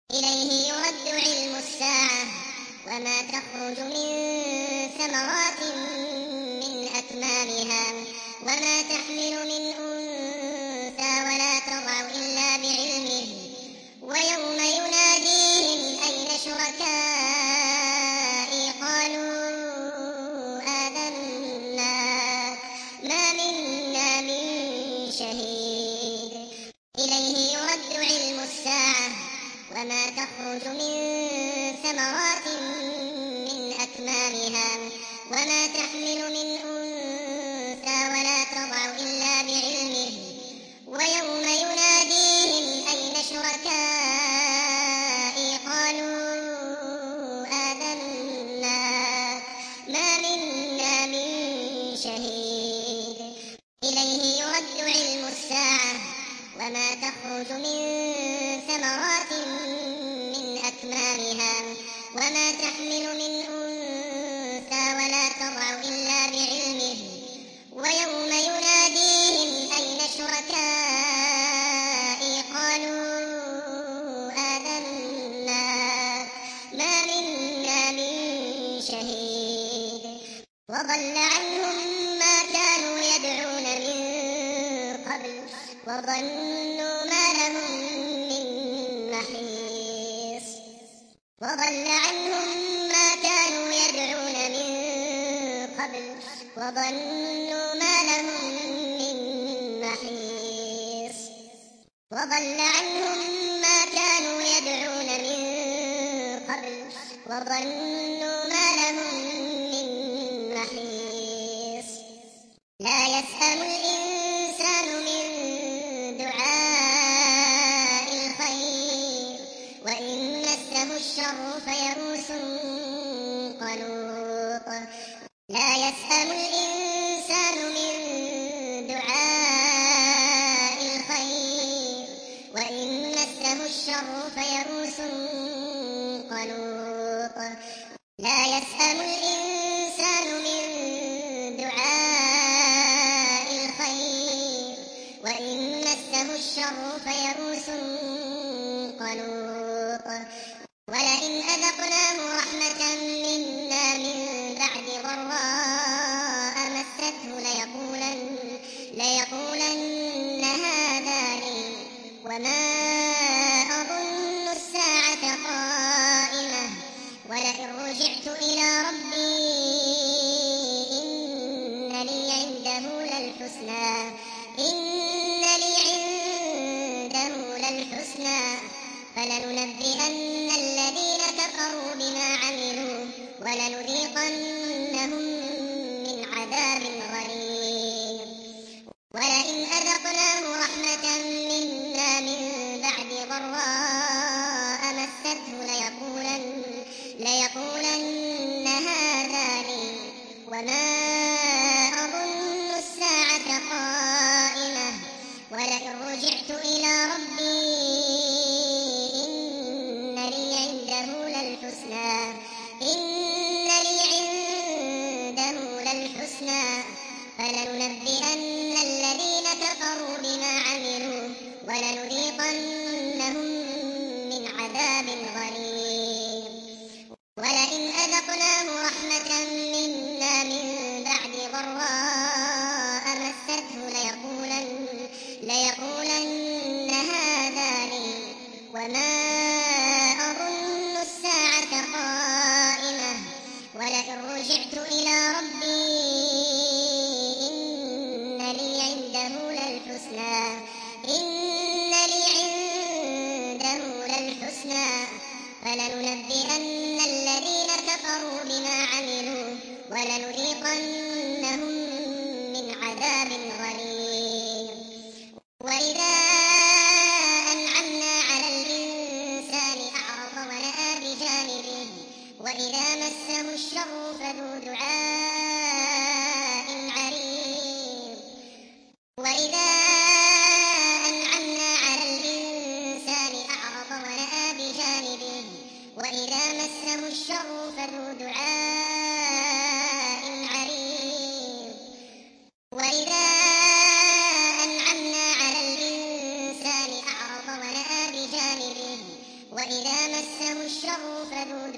إليه يرد علم الساعة وما تخرج من ثمرات من أكمامها وما تحمل من أنثى ولا تضع إلا بعلمه ويوم يناديهم أين شركائي قالوا آذنا ما منا من شهيد إليه يرد علم الساعة وما تخرج من ثمرات من أكمامها وما تحمل من أنثى ولا تضع إلا بعلمه ويوم يناديهم أين شركائي قالوا آذنا ما منا من شهيد إليه يرد علم الساعة وما تخرج من ثمرات من أكمامها وما تحمل من أنثى ولا تضع إلا بعلمه ويوم يناديهم أين شركائي قالوا آذنا ما منا من شهيد وضل عنهم ما كانوا يدعون من قبل وظنوا ما لهم من محيص وضل عنهم ما كانوا يدعون من قبل وظنوا ما لهم من محيص وضل عنهم ما كانوا يدعون من قبل وظنوا ما لهم من محيص لا يسأم الإنسان من دعاء الخير وإن مسه الشر فيئوس قنوط لا يسأم الإنسان من دعاء الخير وإن مسه الشر فيئوس قنوط لا يسأم الإنسان من دعاء الخير وإن مسه الشر فيئوس قنوط ولئن أذقناه رحمة منا من بعد ضراء مسته ليقولن هذا لي وما أظن الساعة قائمة ولئن رجعت إلى ربي إن لي عنده للحسنى فلننبئن الذين كفروا بما عملوا ولنذيقنهم من عذاب غليظ ولئن أذقناه رحمة منا من بعد ضراء مسته ليقولن هذا لي وما أظن الساعة قائمة ولئن رجعت إلى ربي إن لي عنده للحسنى فلننبئن الذين كفروا بما عملوا ولنذيقنهم من عذاب غليظ ولئن أذقناه رحمة منا من بعد ضراء مسته ليقولن هذا لي وما أظن الساعة قائمة ولئن رجعت إلى ربي إن لي عنده للحسنى فلننبئن الذين كفروا بما عملوا ولنذيقنهم من عذاب غليظ وإذا أنعمنا على الإنسان أعرض ونأى بجانبه وإذا مسه الشر فذو دعاء عريض وإذا أنعمنا على الإنسان أعرض ونأى بجانبه وإذا مسه الشر فذو دعاء عريض وإذا أنعمنا على الإنسان أعرض ونأى بجانبه وإذا وإذا مسه الشر فذو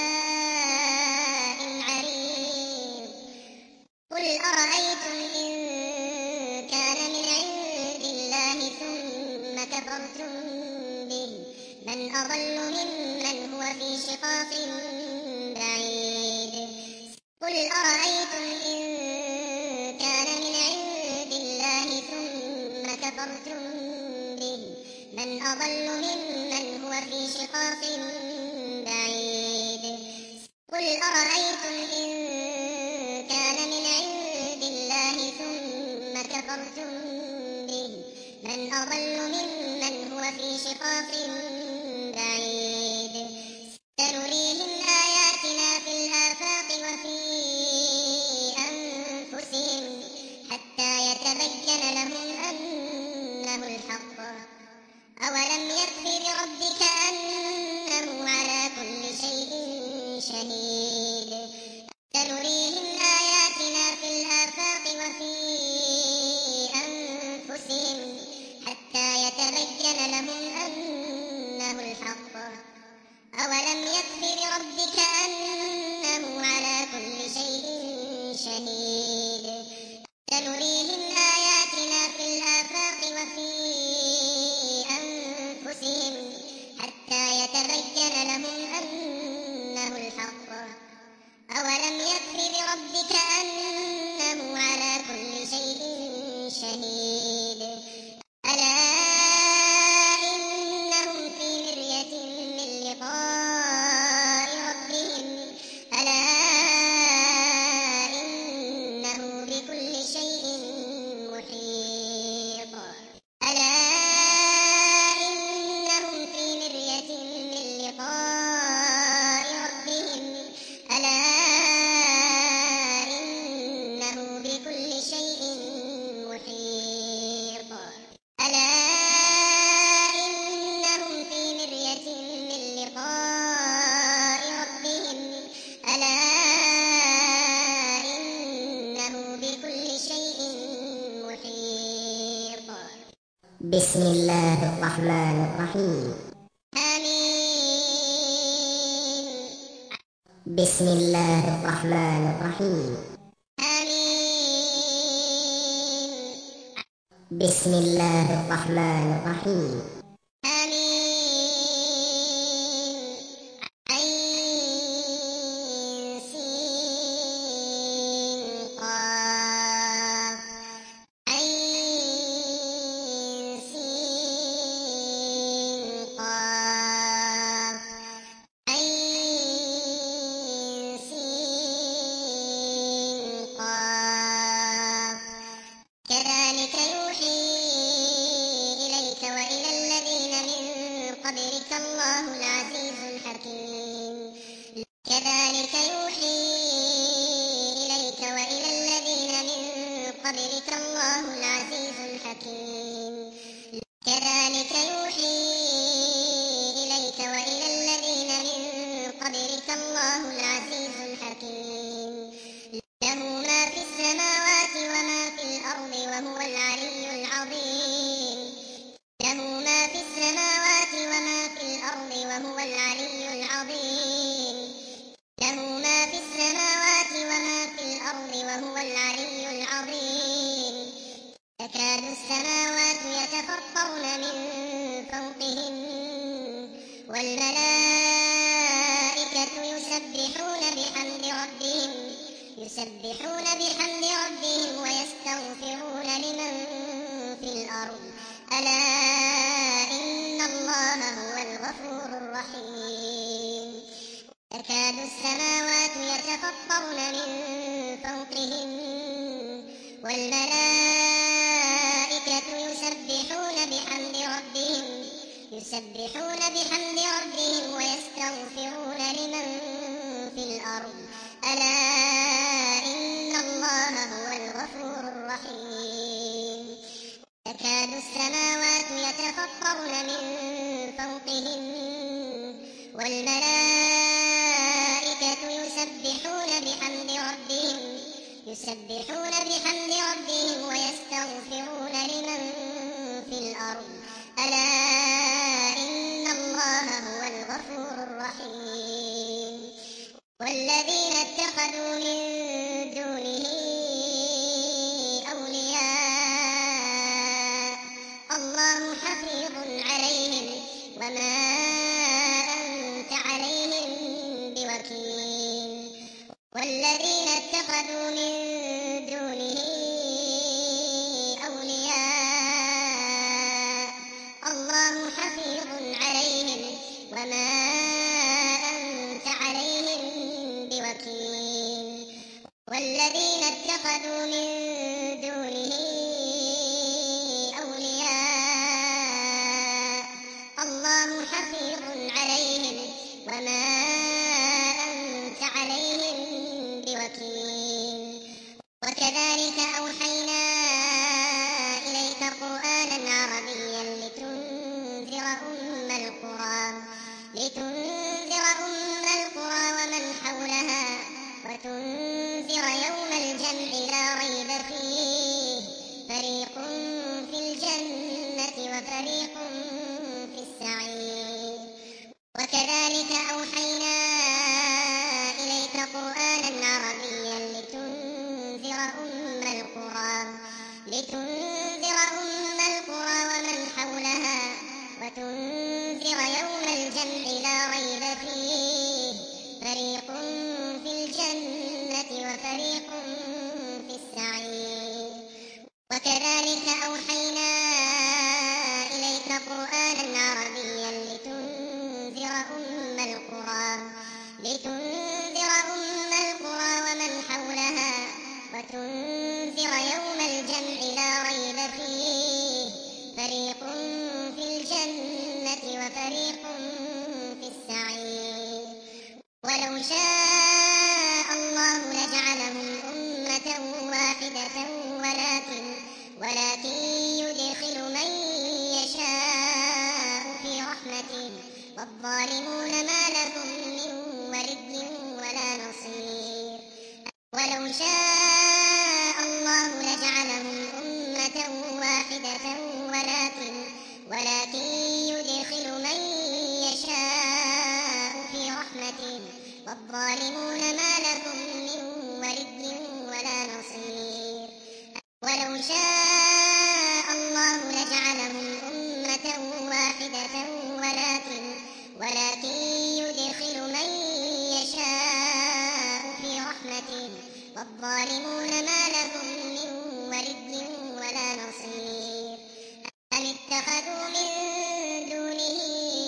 دعاء عريض قل أرأيتم إن كان من عند الله ثم كفرتم به من أضل ممن هو في شقاق بعيد قل أرأيتم إن كان من عند الله ثم كفرتم به من أضل ممن هو في شقاق بعيد قل أرأيتم إن كان من عند الله ثم كفرتم به من أضل ممن هو في شقاق بعيد سنريهم آياتنا في الآفاق وفي أنفسهم حتى يتبين لهم أنه الحق أولم يكف بربك أنه على كل شيء شهيد سنريهم آياتنا في الآفاق وفي أنفسهم حتى يتبين لهم أنه الحق أولم يكف بربك أنه على كل شيء شهيد سنريهم آياتنا في الآفاق وفي أنفسهم حتى يتبين لهم أنه الحق أولم يكف بربك أنه على كل شيء شهيد ألا إنهم في مرية من لقاء ربهم ألا إنه بكل شيء محيط ألا إنهم في مرية من لقاء ربهم ألا إنه بكل شيء محيط ألا إنهم في مرية من لقاء ربهم ألا إنه بكل شيء محيط بسم الله الرحمن الرحيم آمين بسم الله الرحمن الرحيم آمين بسم الله الرحمن الرحيم آمين عين سين قاف عين سين قاف عين سين قاف كذلك يوحي إليك وإلى الذين من قبلك الله العزيز الحكيم كذلك يوحي إليك وإلى الذين من قبلك الله العزيز الحكيم كذلك يوحي إليك وإلى الذين من قبلك الله العزيز الحكيم له ما في السماوات وما في الأرض وهو العلي العظيم له ما في السماوات وما في الأرض وهو العلي العظيم له ما في السماوات وما في الأرض وهو العلي العظيم تكاد السماوات يتفطرن من فوقهم والملائكة يسبحون بحمد ربهم ويستغفرون لمن في الأرض ألا إن الله هو الغفور الرحيم تكاد السماوات يتفطرن من فوقهم والملائكة يسبحون بحمد ربهم ويستغفرون لمن في الأرض ألا إن الله هو الغفور الرحيم تكاد السماوات يتفطرن من فوقهم والملائكة يسبحون بحمد ربهم ويستغفرون لمن في الأرض ألا إن الله هو الغفور الرحيم والذين اتخذوا من دونه أولياء الله حفيظ عليهم وما أنت عليهم بوكيل والذين اتخذوا من دونه أولياء الله حفيظ عليهم وما أنت عليهم بوكيل والذين اتخذوا من دونه أولياء الله حفيظ عليهم وما أنت عليهم بوكيل وكذلك أوحينا إليك قرآنا عربيا لتنذر أم القرى ومن حولها وتنذر يوم الجمع لا ريب فيه فريق في الجنة وفريق في السعير وكذلك أوحينا إليك قرآنا عربيا لتنذر أم القرى ومن حولها وتنذر يوم الجمع لا ريب فيه فريق في الجنة وفريق في السعير وكذلك أوحينا إليك قرآنا عربيا لتنذر أم القرى ومن حولها وتنذر يوم الجمع لا ريب فيه فريق في الجنة وفريق في السعير ولو شاء الله لجعلهم أمة واحدة ولكن يدخل من يشاء في رحمته والظالمون ما لهم من ولي ولا نصير ولو شاء الله لجعلهم أمة واحدة ولكن يدخل من يشاء في رحمته والظالمون ما لهم من ولي ولا نصير ولو شاء الله لجعلهم أمة واحدة ولكن يدخل من يشاء في رحمته والظالمون ما لهم من ولي ولا نصير أم اتخذوا من دونه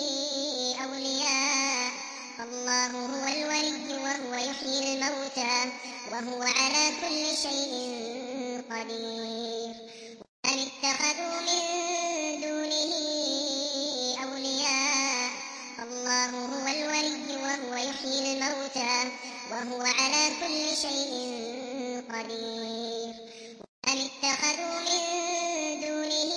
أولياء الله هو الولي وهو يحيي الموتى وهو على كل شيء قدير أم اتخذوا من دونه أولياء الله هو الولي وهو يحيي الموتى وهو على كل شيء قدير أم اتخذوا من دونه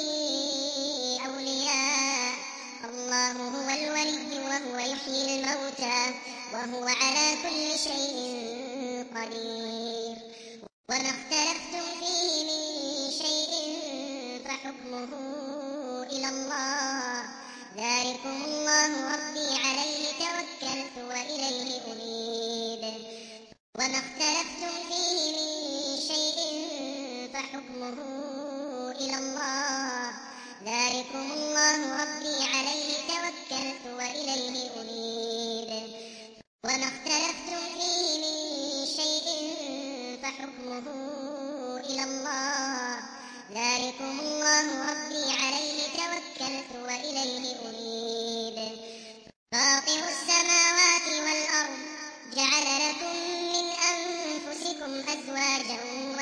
أولياء الله هو الولي وهو يحيي الموتى وهو على كل شيء قدير وما اختلفتم فيه من شيء فحكمه إلى الله ذلكم الله ربي عليه توكلت وإليه أنيب وما اختلفتم فيه من شيء فحكمه إلى الله ذلكم الله ربي عليه توكلت وإليه أنيب وما اختلفتم فيه من شيء فحكمه إلى الله ذلكم الله ربي عليه توكلت وإليه أنيب فاطر السماوات والأرض جعل لكم من أنفسكم أزواجا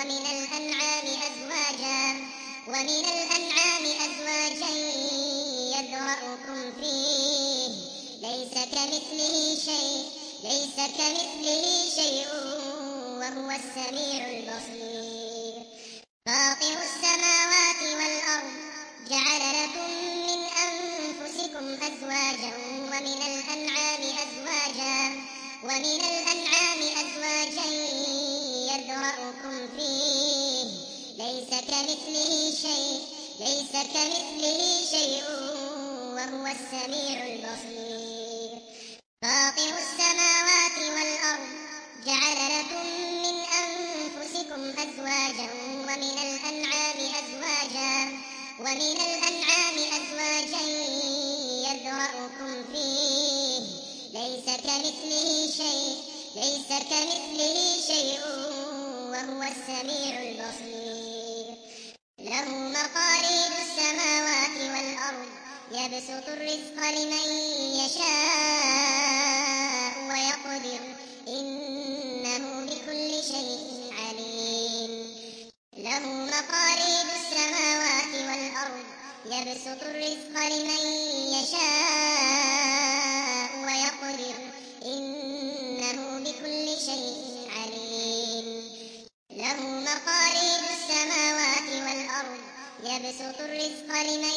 ومن الأنعام أزواجا يذرأكم فيه ليس كمثله شيء وهو السميع البصير فاطر السماوات والأرض جعل لكم من أنفسكم أزواجا ومن الأنعام أزواجا يذرأكم فيه ليس كمثله شيء وهو السميع البصير فاطر ليس كمثله شيء وهو السميع البصير له مقاليد السماوات والأرض يبسط الرزق لمن يشاء ويقدر إنه بكل شيء عليم له مقاليد السماوات والأرض يبسط الرزق لمن يشاء ويقدر إنه بكل شيء عليم له مقاليد السماوات والأرض يبسط الرزق لمن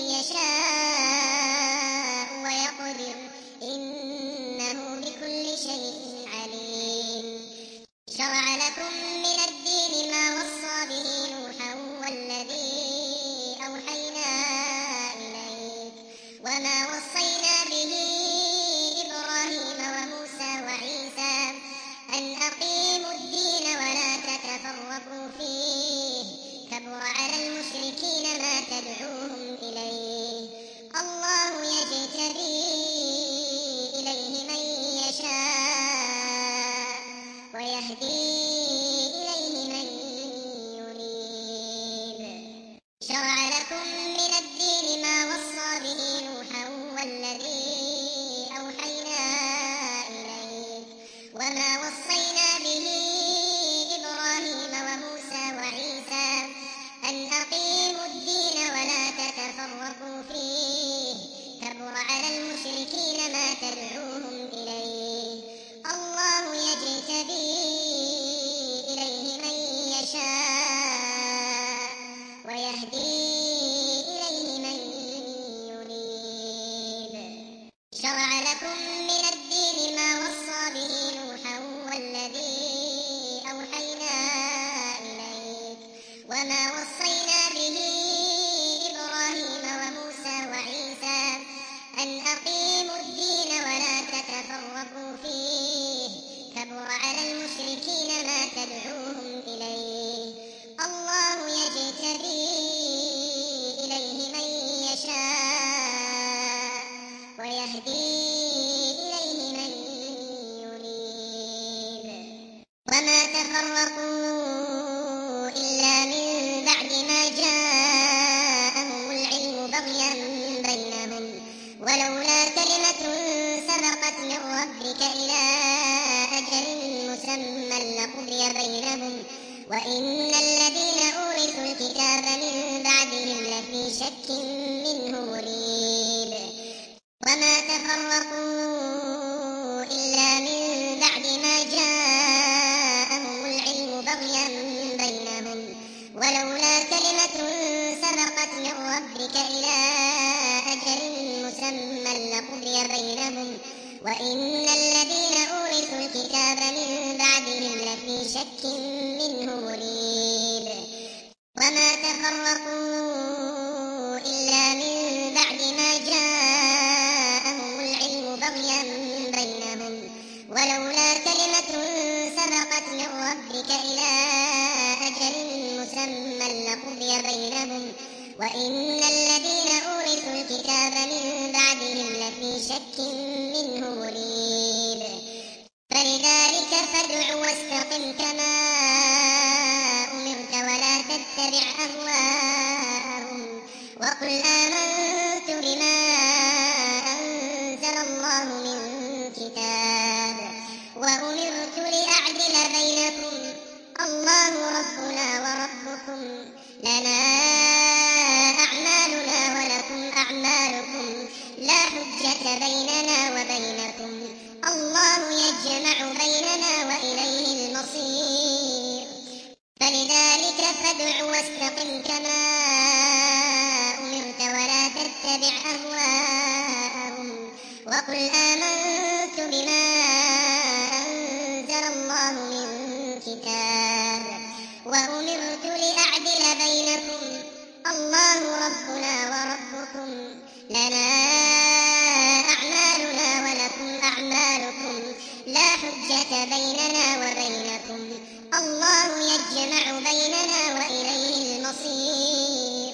يشاء ويقدر إنه بكل شيء عليم شرع لكم من الدين ما وصى به نوحا والذي أوحينا إليك وما وصينا به إبراهيم وموسى وعيسى أن أقيموا الدين ولا تتفرقوا فيه كبر على المشركين ما تدعوهم إليه الله يجتبي إليه من يشاء ويهدي إليه من ينيب شرع لكم من الدين ما وصى به نوحا والذي أوحينا إليك وما وصينا به إبراهيم وموسى وعيسى أن أقيموا الدين ولا تتفرقوا فيه كبر على المشركين ما تدعوهم إليه الله يجتبي إليه من يشاء ويهدي إليه من ينيب شرع لكم من الدين ما وصى به نوحا والذي أوحينا إليك وما وصينا به إبراهيم وموسى وعيسى أن أقيموا الدين ولا تتفرقوا فيه كبر على المشركين ما تدعوهم إليه الله يجتبي إليه من يشاء ويهدي إليه من ينيب وما تفرقوا إلا من بعد ما جاءهم العلم بغيا بينهم ولولا كلمة سبقت من ربك إلى أجل مسمى لقضي بينهم وإن الذين أورثوا الكتاب من بعدهم لفي شك منه مريب وما تفرقوا إلا من بعد ما جاءهم العلم بغيا بينهم ولولا كلمة سبقت من ربك إلى أجل مسمى لقضي بينهم وإن الذين أورثوا الكتاب من بعدهم لفي شك منه مريب وما تفرقوا إلا من بعد ما جاءهم العلم بغيا بينهم ولولا كلمة سبقت من ربك إلى أجل مسمى لقضي بينهم وإن الذين أورثوا الكتاب من بعدهم لفي شك منه مريب فلذلك فادع واستقم كما أمرت ولا تتبع أهواءهم وقل آمنت بما أنزل الله من كتاب وأمرت لأعدل بينكم الله ربنا وربكم لنا أعمالنا ولكم أعمالكم لا حجة بيننا وبينكم الله يجمع بيننا وإليه المصير فلذلك فادع واستقم كما أمرت ولا تتبع أهواءهم وقل آمنت بما أنزل الله من كتاب وأمرت لأعدل بينكم الله ربنا وربكم لنا أعمالنا ولكم أعمالكم لا حجة بيننا وبينكم الله يجمع بيننا وإليه المصير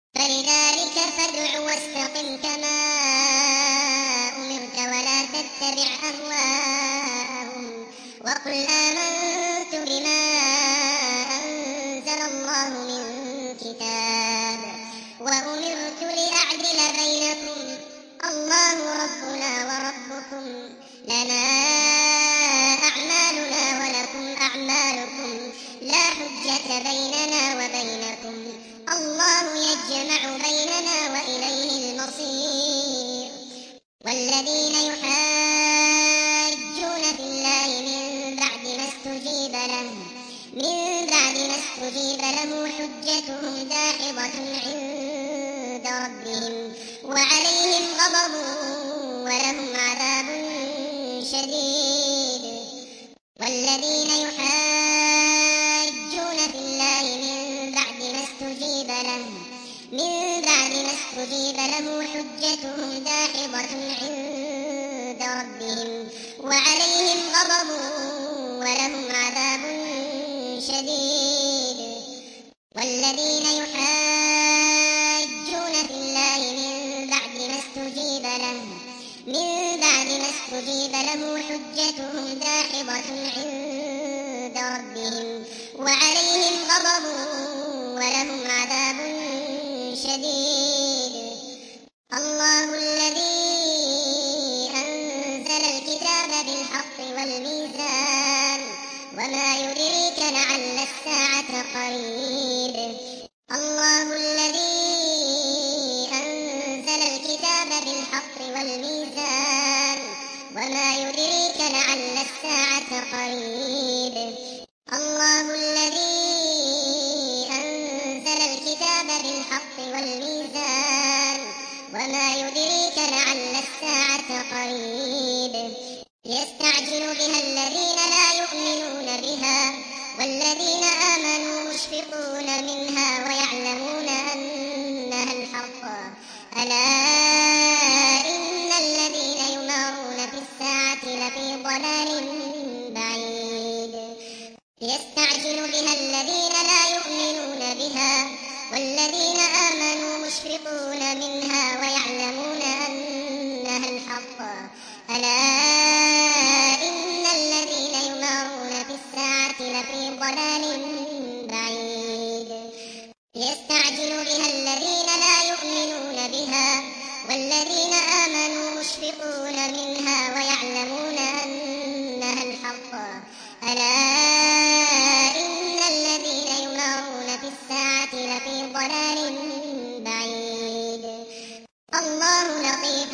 فلذلك فادع واستقم كما أمرت ولا تتبع تتبع أهواءهم وقل آمنت بما أنزل الله من كتاب وأمرت لأعدل بينكم الله ربنا وربكم لنا أعمالنا ولكم أعمالكم لا حجة بيننا وبينكم الله يجمع بيننا وإليه المصير والذين يحاجون في الله من بعد ما استجيب له حجتهم داحضة عند ربهم وعليهم غضب ولهم عذاب شديد والذين يحاجون في الله من بعد ما استجيب له حجتهم داحضة عند ربهم وعليهم غضب ولهم عذاب شديد والذين يحاجون في الله من بعد ما استجيب له حجتهم داحضة عند ربهم وعليهم غضب ولهم عذاب شديد الله الذي أنزل الكتاب بالحق والميزان وما يدريك لعل الساعة قريب الله الذي أنزل الكتاب بالحق والميزان وما يدريك لعل الساعة قريب الله الذي أنزل الكتاب بالحق والميزان وما يدريك لعل الساعة قريب يستعجل بها الذين لا يؤمنون بها والذين آمنوا مشفقون منها ويعلمون أنها الحق ألا إن الذين يمارون في الساعة لفي ضلال بعيد يستعجل بها الذين لا يؤمنون بها والذين آمنوا مشفقون منها ويعلمون أنها الحق ألا إن الذين يمارون في الساعة لفي ضلال بعيد يستعجل بها الذين لا يؤمنون بها والذين آمنوا مشفقون منها ويعلمون أنها الحق ألا إن الذين يمارون في الساعة لفي ضلال بعيد الله لطيف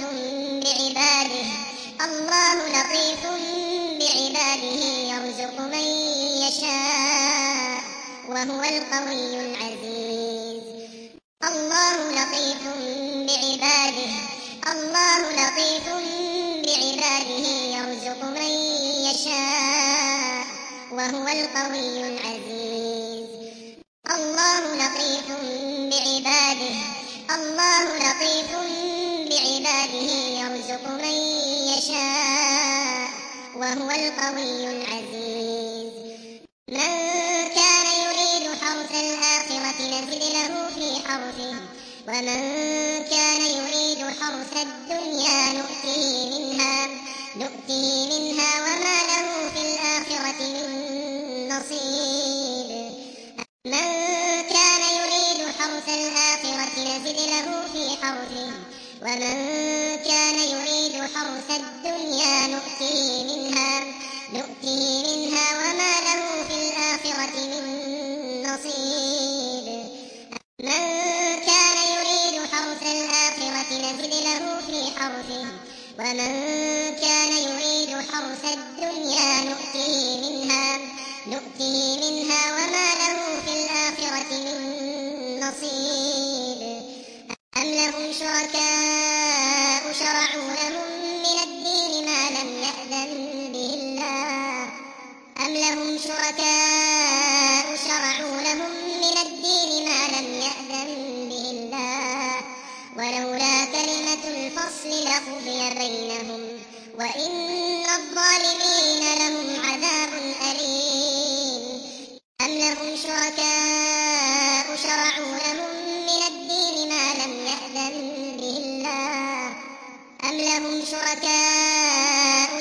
بعباده يرزق من يشاء وهو القوي العزيز الله لطيف بعباده يرزق من يشاء وهو القوي العزيز الله لطيف بعباده يرزق من يشاء وهو القوي العزيز من كان يريد حرث الآخرة نزد له في حرثه ومن كان يريد حرث الدنيا نؤته منها وما له في الآخرة من نصيب من كان يريد حرث الآخرة نزد له في حرثه ومن كان يريد حرث الدنيا نؤته منها وما له في الآخرة من نصيب من كان يريد حرث الآخرة نزد له في حرثه ومن كان يريد حرث الدنيا نؤته منها وما له في الآخرة من نصيب أم لهم شركاء شرعوا لهم من الدين ما لم يأذن به الله ولولا كلمة الفصل لقضي بينهم وإن الظالمين لهم عذاب أليم أم لهم شركاء شرعوا لهم من الدين ما لم يأذن به الله أم لهم شركاء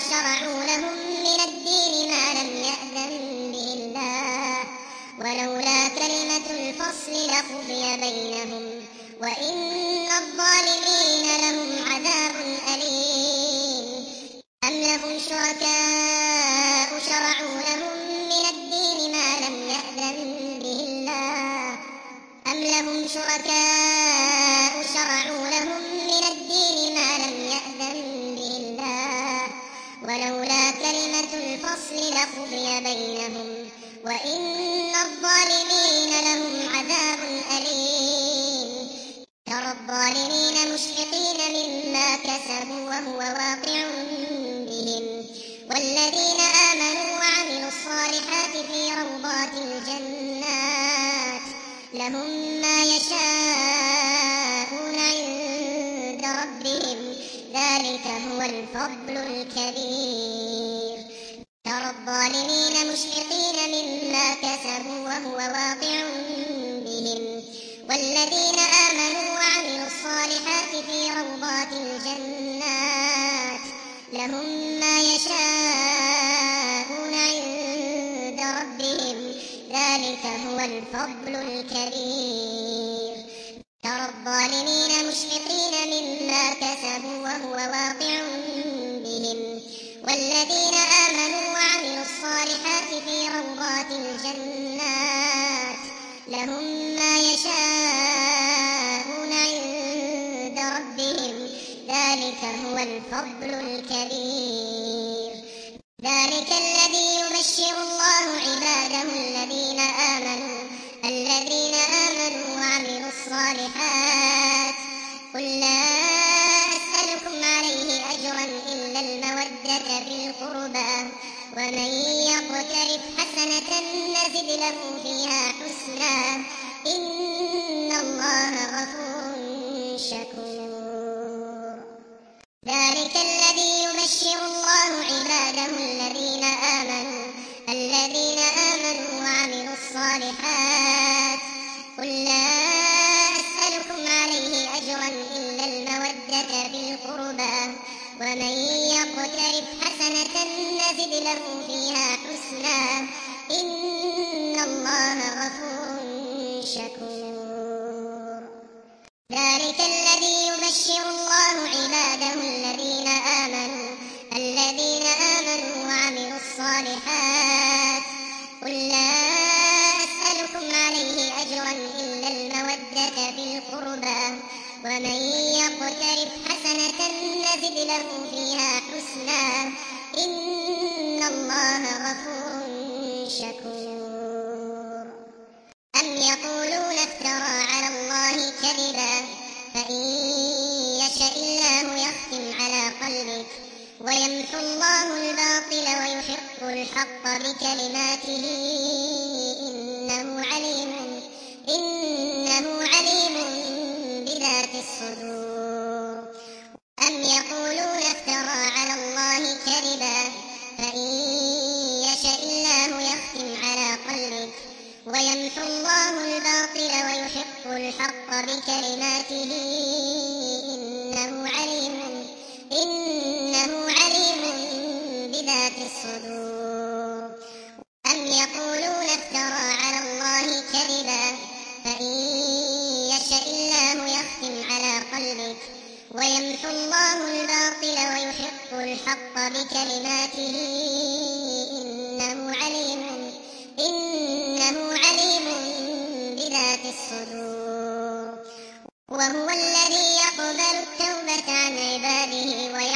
أم لهم شركاء شرعوا لهم من الدين ما لم يأذن به الله أم لهم شركاء شرعوا لهم من الدين ما لم يأذن به الله ولولا كلمة الفصل لقضي بينهم وإن الظالمين لهم عذاب أليم ترى الظالمين مشفقين مما كسبوا وهو واقع بهم والذين آمنوا وعملوا الصالحات في روضات الجنات لهم ما يشاءون عند ربهم ذلك هو الفضل الكبير ترى الظالمين مشفقين مما كسبوا وهو واقع بهم والذين آمنوا وعملوا الصالحات في روضات الجنات لهم ما يشاءون عند ربهم ذلك هو الفضل الكبير ترى الظالمين مشفقين مما كسبوا وهو واقع بهم والذين آمنوا وعملوا الصالحات في روضات الجنات لهم ما يشاءون عند ربهم ذلك هو الفضل الكبير ذلك الذي يبشر الله عباده الذين آمنوا وعملوا الصالحات قل لا أسألكم عليه أجرا إلا المودة في القربى ومن يقترف حسنة نزد له فيها حسنا إن الله غفور شكور ذلك الذي يبشر الله عباده الذين آمنوا وعملوا الصالحات قل لا أسألكم عليه أجرا إلا المودة في القربى ومن يقترف حسنة نزد له فيها حسنا إن الله غفور شكور ذلك الذي يبشر الله عباده الذين آمنوا وعملوا الصالحات قل لا أسألكم عليه أجرا إلا المودة في القربى ومن يقترف حسنة نزد له فيها حسنا إن الله غفور شكور أم يقولون افترى على الله كذبا فإن يشأ الله يختم على قلبك ويمحو الله الباطل ويحق الحق بكلماته إنه عليم بذات الصدور أم يقولون افترى على الله كذبا فإن يشأ الله يختم على قلبك ويمحو الله الباطل ويحق الحق بكلماته إنه عليم بذات الصدور أم يقولون افترى على الله كذبا فإن يشأ الله يختم على قلبك ويمحو الله الباطل ويحق الحق بكلماته إنه عليم بذات الصدور وهو الذي يقبل التوبة عن عباده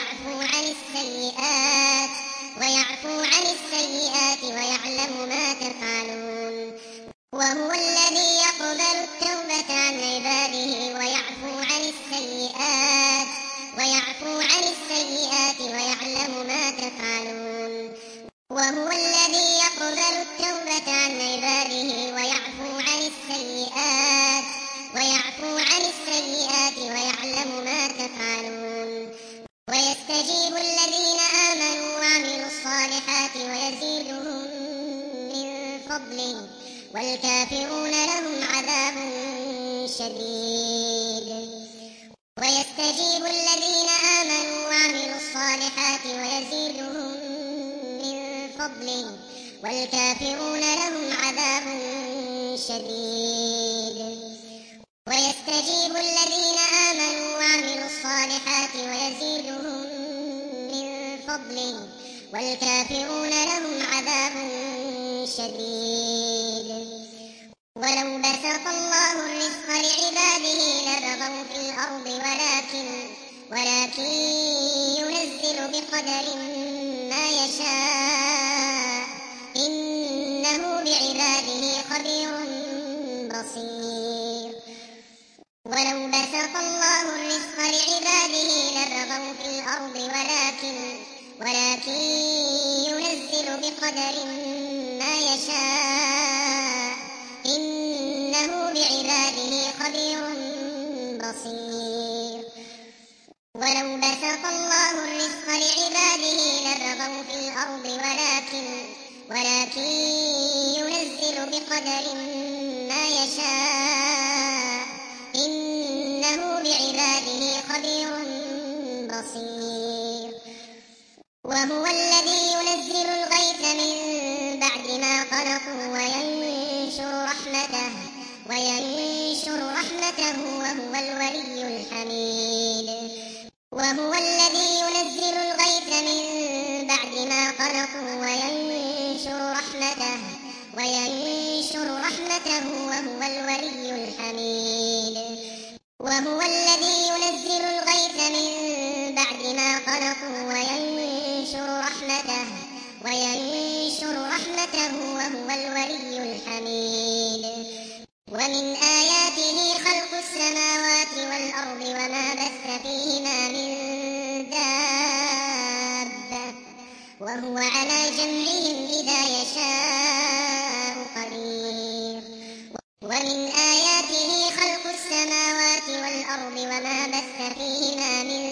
ويعفو عن السيئات ويعلم ما تفعلون وهو الذي يقبل التوبة عن عباده ويعفو عن السيئات ويعلم ما تفعلون وهو الذي يقبل التوبة عن عباده ويعفو عن السيئات ويعلم ما تفعلون ويستجيب الذين آمنوا وعملوا الصالحات ويزيدهم من فضله والكافرون لهم عذاب شديد ويستجيب الذين آمنوا وعملوا الصالحات ويزيدهم من فضله والكافرون لهم عذاب شديد ويستجيب الذين آمنوا وعملوا الصالحات ويزيدهم من فضله والكافرون لهم عذاب شديد. ولو بسط الله الرزق لعباده لبغوا في الأرض ولكن ينزل بقدر ما يشاء إنه بعباده خبير بصير. ولو بسط الله الرزق لعباده لبغوا في الأرض ولكن ينزل بقدر ما يشاء إنه بعباده خبير بصير. ولو بسط الله الرزق لعباده لبغوا في الأرض ولكن ينزل بقدر ما يشاء إنه بعباده خبير بصير. وهو الذي ينزل الغيث من بعد ما قنطوا وينشر رحمته وهو الولي الحميد. وهو الذي ينزل الغيث من بعد ما قنطوا وينشر رحمته وهو الولي الحميد. وهو الذي ينزل الغيث من بعد ما قنطوا وينشر رحمته وهو الولي الحميد. ومن آياته خلق السماوات والأرض وما بث فيهما من دابة وهو على جمعهم إذا يشاء قدير. ومن آياته خلق السماوات والأرض وما بث فيهما من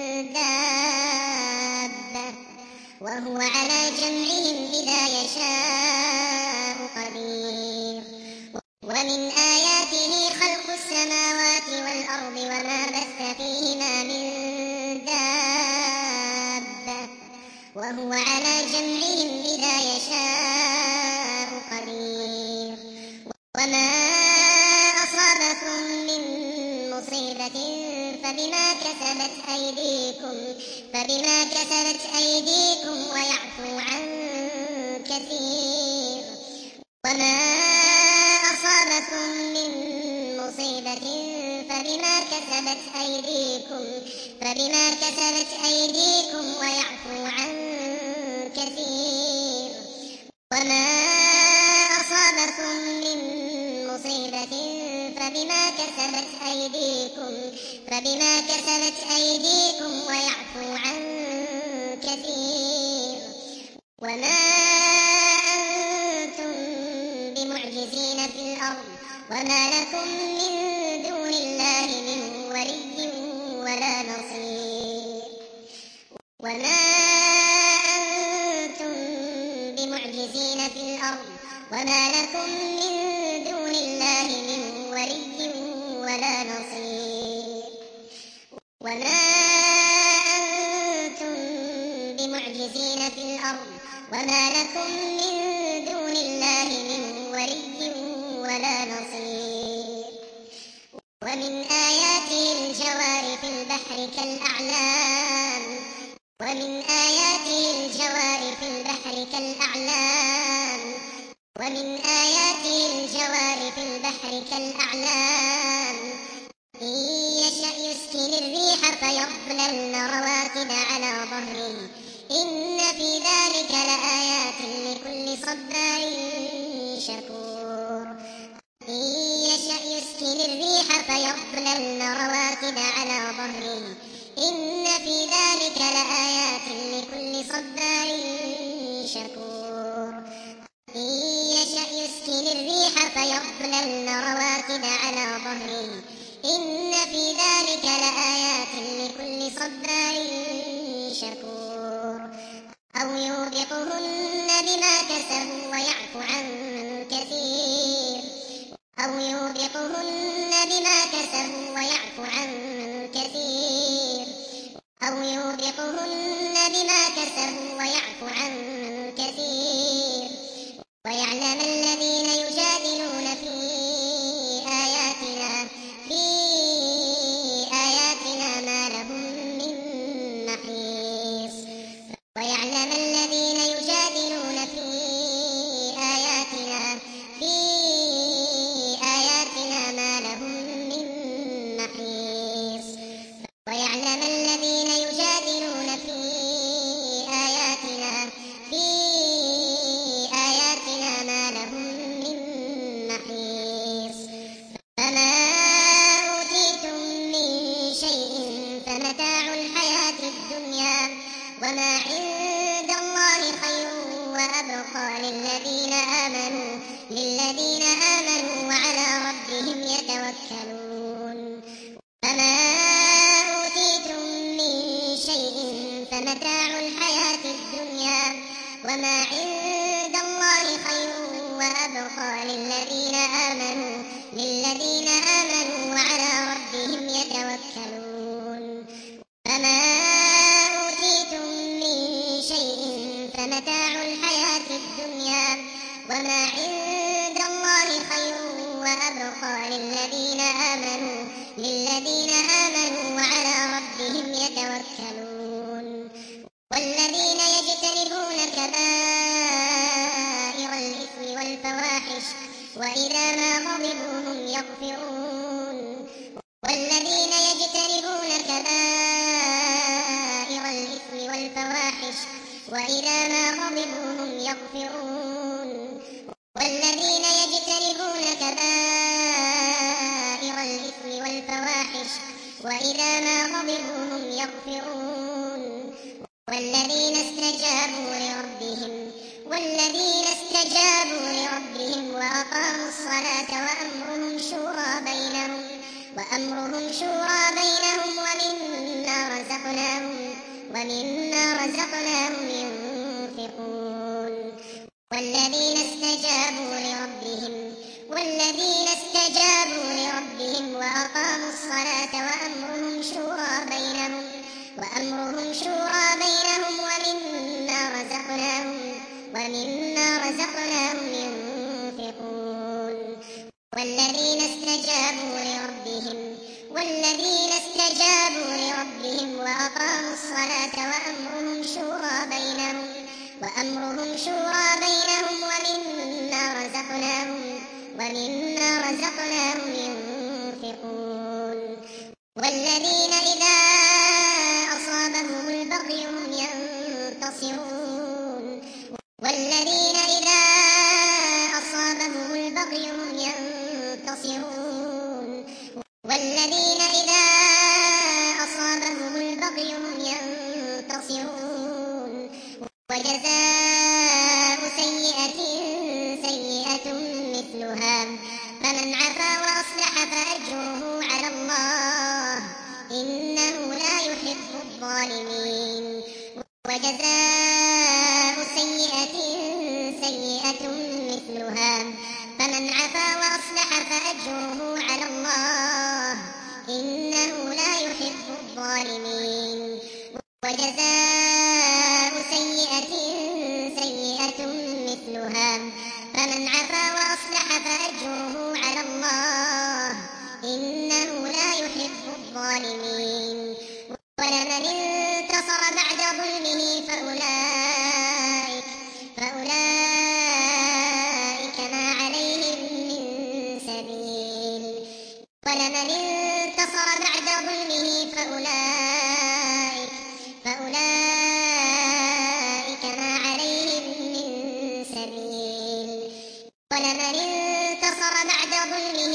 دابة وهو على جمعهم إذا يشاء قدير. ومن آياته خلق السماوات والأرض وما بث فيهما من دابة وهو على جمعهم إذا يشاء قدير. وما أصابكم من مصيبة فبما كسبت أيديكم ويعفو عن كثير. وما أصابكم من مصيبة فبما كسبت أيديكم ويعفو عن كثير. وما أصابكم من مصيبة فبما كسبت أيديكم ويعفو عن كثير. وما أنتم بمعجزين في الأرض وما لكم من دون الله من ولي ولا نصير. وما أنتم بمعجزين في الأرض وما لكم من دون الله من ولي ولا نصير. وما أنتم بمعجزين في الأرض وما لكم من دون الله من ولي ولا نصير. ومن آياته الجوار في البحر كالأعلام ومن آياته الجوار في البحر كالأعلام إن يشأ يسكن الريح فيظللن رواكد على ظهره إن في ذلك لآيات لكل صبار شكور. إن يشأ يسكن الريح فيظللن رواكد على ظهره إن في ذلك لآيات لكل صبار شكور. إن يشأ يسكن الريح فيظللن رواكد على ظهره إن في ذلك لآيات لكل صبار شكور. أو يوبقهن بما كسبوا ويعفو عن كثير. أو يوبقهن بما كسبوا ويعفو عن كثير. أو يوبقهن بما كسبوا ويعفو عن كثير. ويعلم الذين يجادلون في آياتنا ما لهم من محيص. وأبقى للذين آمنوا وعلى ربهم يتوكلون. فما أوتيتم من شيء فمتاع الحياة الدنيا وما عند الله خير وأبقى للذين آمنوا وعلى ربهم يتوكلون. فما أوتيتم من شيء فمتاع الحياة الدنيا وما عند الله خير وأبقى للذين آمنوا وعلى ربهم يتوكلون. والذين يجتنبون كبائر الإثم والفواحش وإذا ما غضبوا هم يغفرون. والذين يجتنبون كبائر الإثم والفواحش وإذا ما غضبوا هم يغفرون. والذين يجتنبون كبائر الإثم والفواحش وإذا ما غضبوا هم يغفرون. والذين استجابوا لربهم وأقاموا الصلاة وأمرهم شورى بينهم ومما رزقناهم ينفقون. والذين استجابوا لربهم وأقاموا الصلاة وأمرهم شورى بينهم ومما رزقناهم ينفقون. والذين استجابوا لربهم وأقاموا الصلاة وأمرهم شورى بينهم ومما رزقناهم ينفقون. والذين إذا أصابهم البغي هم ينتصرون. والذين إذا أصابهم البغي هم ينتصرون. والذين إذا أصابهم البغي هم ينتصرون. وجزاء سيئة مثلها فمن عفا وأصلح فأجره على الله إنه لا يحب الظالمين. وجزاء سيئة مثلها فمن عفا وأصلح فأجره على الله إنه لا يحب الظالمين. وجزاء سيئة مثلها فمن عفا وأصلح فأجره على الله إنه لا يحب الظالمين. ولمن انتصر بعد ظلمه فأولئك ما عليهم من سبيل. ولمن انتصر بعد ظلمه فأولئك ما عليهم من سبيل. ولمن انتصر بعد ظلمه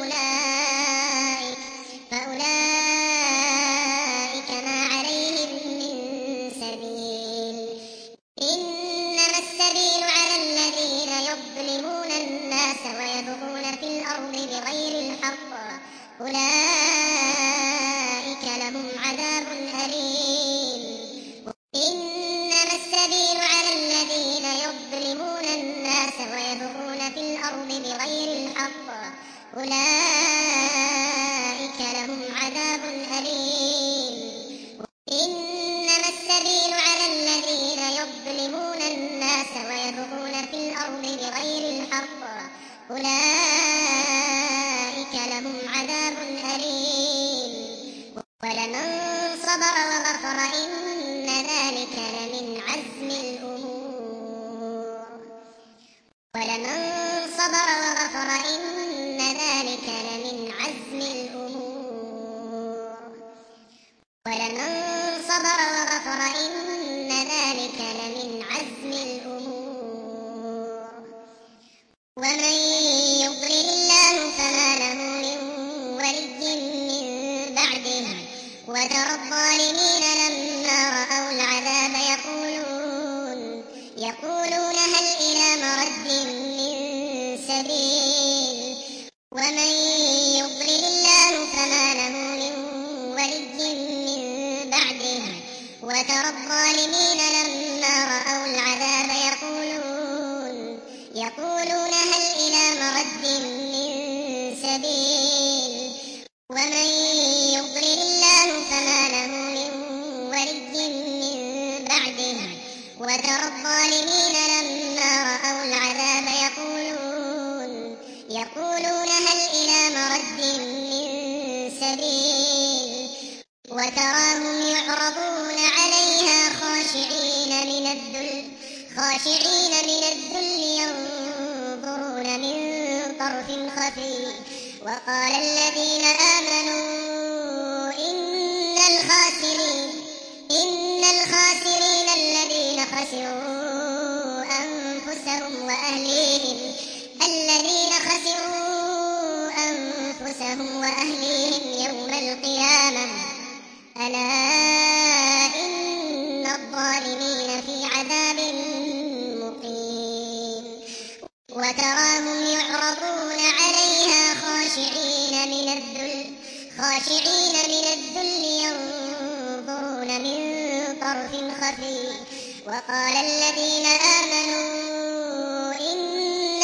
فأولئك ما عليهم من سبيل. إنما السبيل على الذين يظلمون الناس ويبغون في الأرض بغير الحق أولئك لهم عذاب أليم. إنما السبيل على الذين يظلمون الناس ويبغون في الأرض بغير الحق أولئك لهم عذاب أليم. إنما السبيل على الذين يظلمون الناس ويبغون في الأرض بغير الحق أولئك لهم عذاب أليم. ولمن صبر وغفر إن ذلك لمن عزم الأمور. ولمن صبر وغفر إن ذلك لمن عزم الأمور. ولمن صبر وغفر إن ذلك لمن عزم الأمور. ومن يضلل الله فما له من ولي من بعده. وترى الظالمين لما رأوا العذاب يقولون هل ومن يضلل الله فما له من ولي من بعده وترى الظالمين لما رأوا العذاب يقولون هل إلى مرد من سبيل ومن يضلل الله فما له من ولي من بعده وترى الظالمين لما رأوا العذاب يقولون هل إلى مرد من سبيل وتراهم يعرضون عليها خاشعين من الذل ينظرون من طرف خفي وقال الذين آمنوا إن الخاسرين الذين خسروا أنفسهم وأهليهم يوم القيامة ألا إن الظالمين في عذاب مقيم وتراهم يعرضون عليها خاشعين من الذل ينظرون من طرف خفي وقال الذين آمنوا إن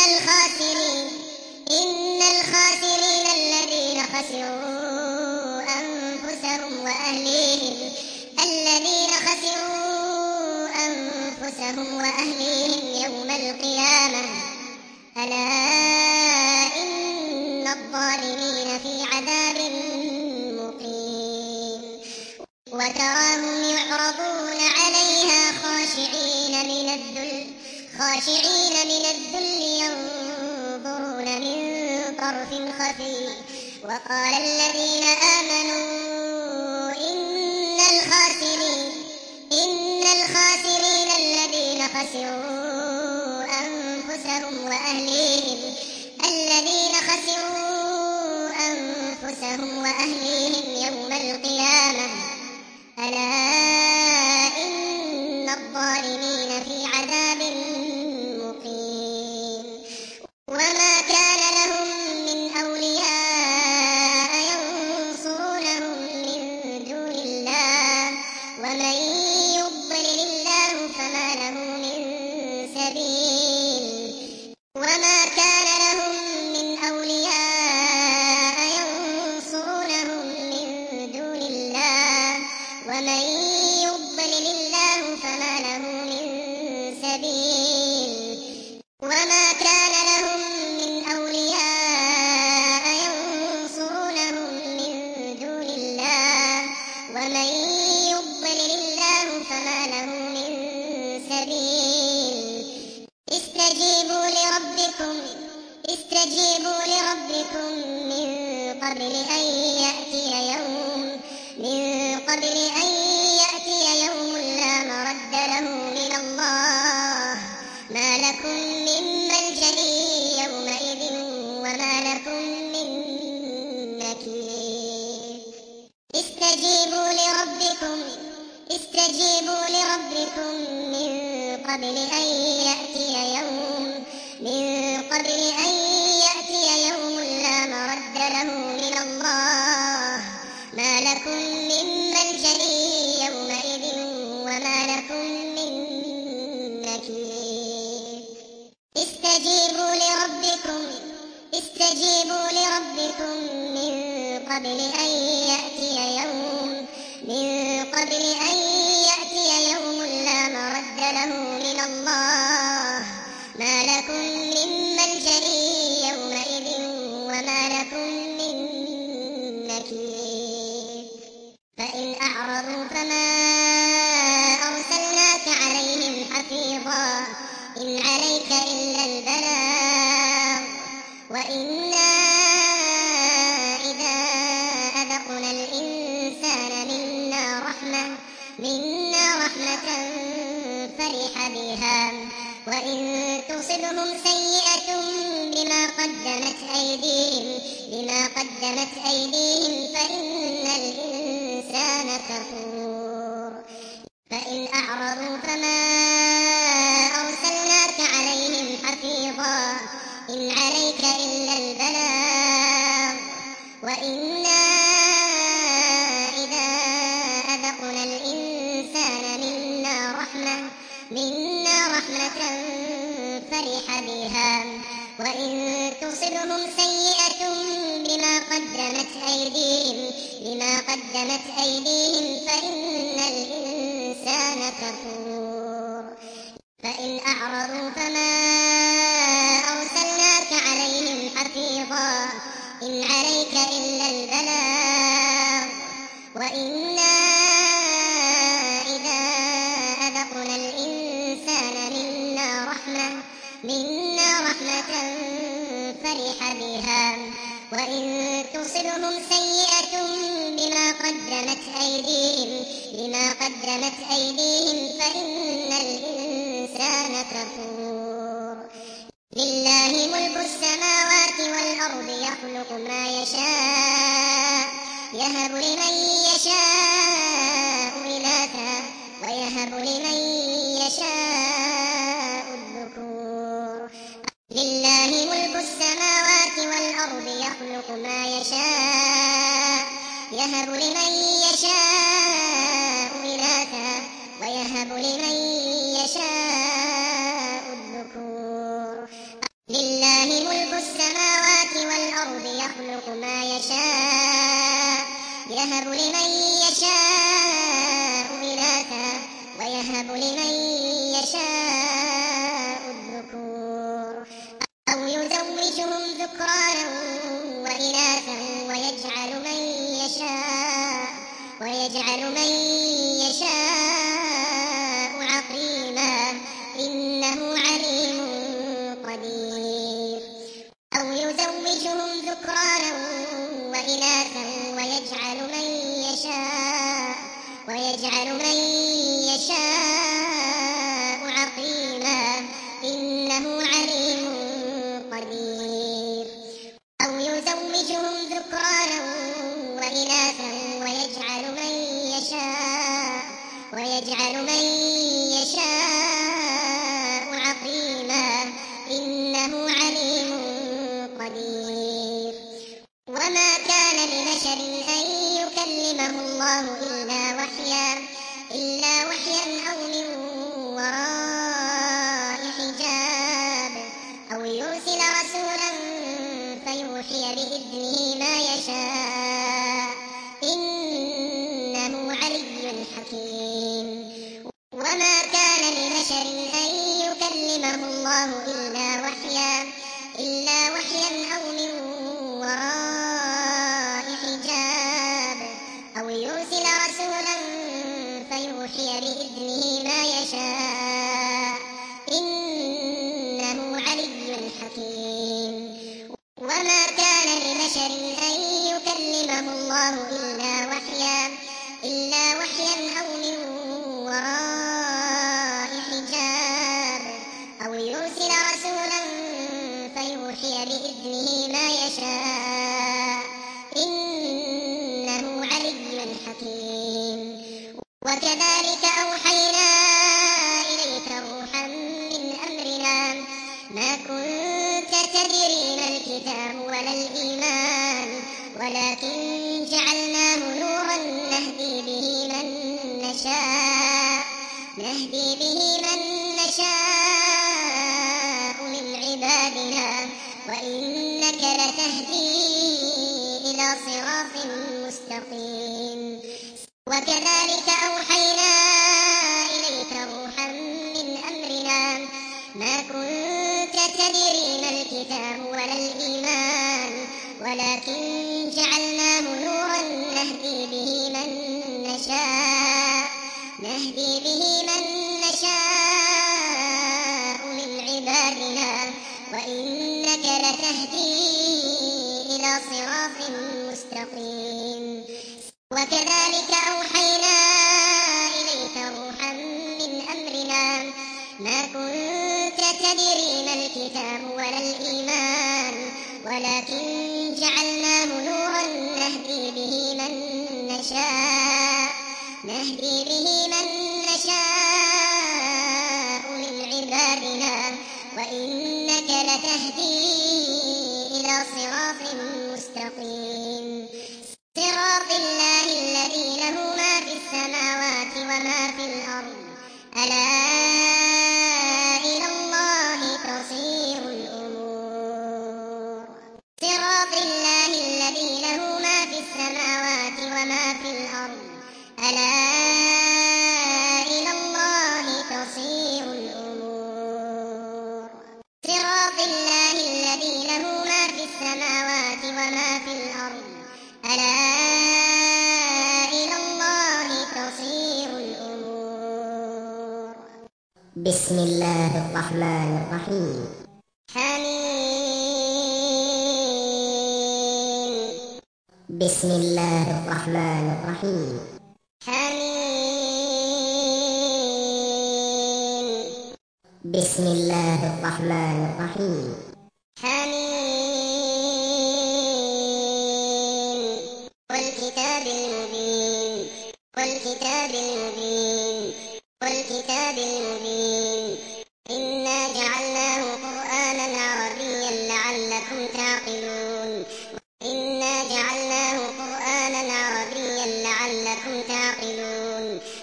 الخاسرين الذين خسروا أنفسهم وأهليهم يوم القيامة ألا إن الظالمين في عذاب مقيم وتراهم يعرضون عليها خاشعين من الذل ينظرون من طرف خفي وقال الذين آمنوا إن الخاسرين الذين خسروا أنفسهم وأهليهم يوم القيامة ألا إن الظالمين في عذاب مقيم وما كان لهم من أولياء ينصرونهم من دون الله ومن يضلل الله فما له من سبيل وما كان لهم من أولياء ينصرونهم من دون الله ومن يضلل الله فما له من سبيل وما كان لهم من أولياء ينصرونهم من دون الله ومن يضلل الله فما له من سبيل استجيبوا لربكم من قبل أن يأتي يوم لا مرد له من الله ما لكم من ملجأ يومئذ وما لكم من نكير استجيبوا لربكم من قبل أن يأتي يوم لا مرد له من الله ما لكم من ملجأ يومئذ وما لكم من نكير استجيبوا لربكم من قبل أن يأتي يوم لا مرد له من الله ما لكم من ملجأ يومئذ وما لكم من نكير فإن أعرضوا فما أرسلناك عليهم حفيظا إن عليك إلا البلاغ وإنا إذا أذقنا الإنسان منا رحمة فرح بها وإن تصبهم سيئة بما قدمت أيديهم فإن الإنسان كفور فإن أعرضوا فما أرسلناك عليهم حفيظا إن عليك إلا البلاغ منا رحمة فرح بها وإن تصبهم سيئة بما قدمت أيديهم فإن الإنسان كفور فإن أعرضوا فما أرسلناك عليهم حفيظا إن عليك إلا البلاغ وإنا إذا أذقنا الإنسان منا رحمة فرح بها وإن تصبهم سيئة بما قدمت أيديهم فإن الإنسان كفور لله ملك السماوات والأرض يخلق ما يشاء يهب لمن يشاء إناثا ويهب لمن يشاء الذكور لله ملك السماوات والأرض يخلق ما يشاء يهب لمن يشاء إناثا ويهب لمن يشاء الذكور لله ملك السماوات والأرض يخلق ما يشاء يهب لمن يشاء إناثا ويهب لمن يشاء الذكور أو يزوجهم ذكرانا وإناثا ويجعل من يشاء عقيما إنه عليم قدير أو يزوجهم ذكرانا وإناثا ويجعل من يشاء عقيما إنه عليم قدير أو يزوجهم ذكرانا وإناثا ويجعل من يشاء عقيما إنه عليم قدير وما كان لبشر أن يكلمه الله إلا وحيا أو من وراء حجاب أو يرسل رسولا فيوحي بإذنه ما يشاء إنه علي حكيم وما كان لبشر أن يكلمه الله إلا وحيا أو من وراء حجاب أو يرسل رسولا فيوحي بإذنه ما يشاء إنه علي حكيم وما كان لبشر أن يكلمه الله إلا وحيا أو من وراء حجاب أو يرسل رسولا فيوحي بإذنه ما يشاء إنه علي حكيم وكذلك أوحينا إليك روحا من أمرنا ما كنت تدري ما الكتاب ولا الإيمان ولكن جعلناه نورا نهدي به من نشاء من عبادنا وإنك لتهدي إلى صراط مستقيم وكذلك أوحينا إليك روحا من أمرنا ما كنت تدري ما الكتاب ولا الإيمان ولكن جعلناه نورا نهدي به من نشاء من عبادنا وإنك لتهدي إلى صراط مستقيم وكذلك أوحينا إليك روحا من أمرنا ما كنت تدري ما الكتاب ولا الإيمان ولكن جعلناه نورا نهدي به من نشاء من عبادنا وإنك لتهدي إلى صراط مستقيم صراط الله الذي له ما في السماوات وما في الأرض ألا بسم الله الرحمن الرحيم. حميم. بسم الله الرحمن الرحيم. حميم. بسم الله الرحمن الرحيم. حميم. والكتاب المبين. والكتاب المبين. والكتاب المبين. إنا جعلناه قرآنا عربيا لعلكم تعقلون. إنا جعلناه قرآنا عربيا لعلكم تعقلون.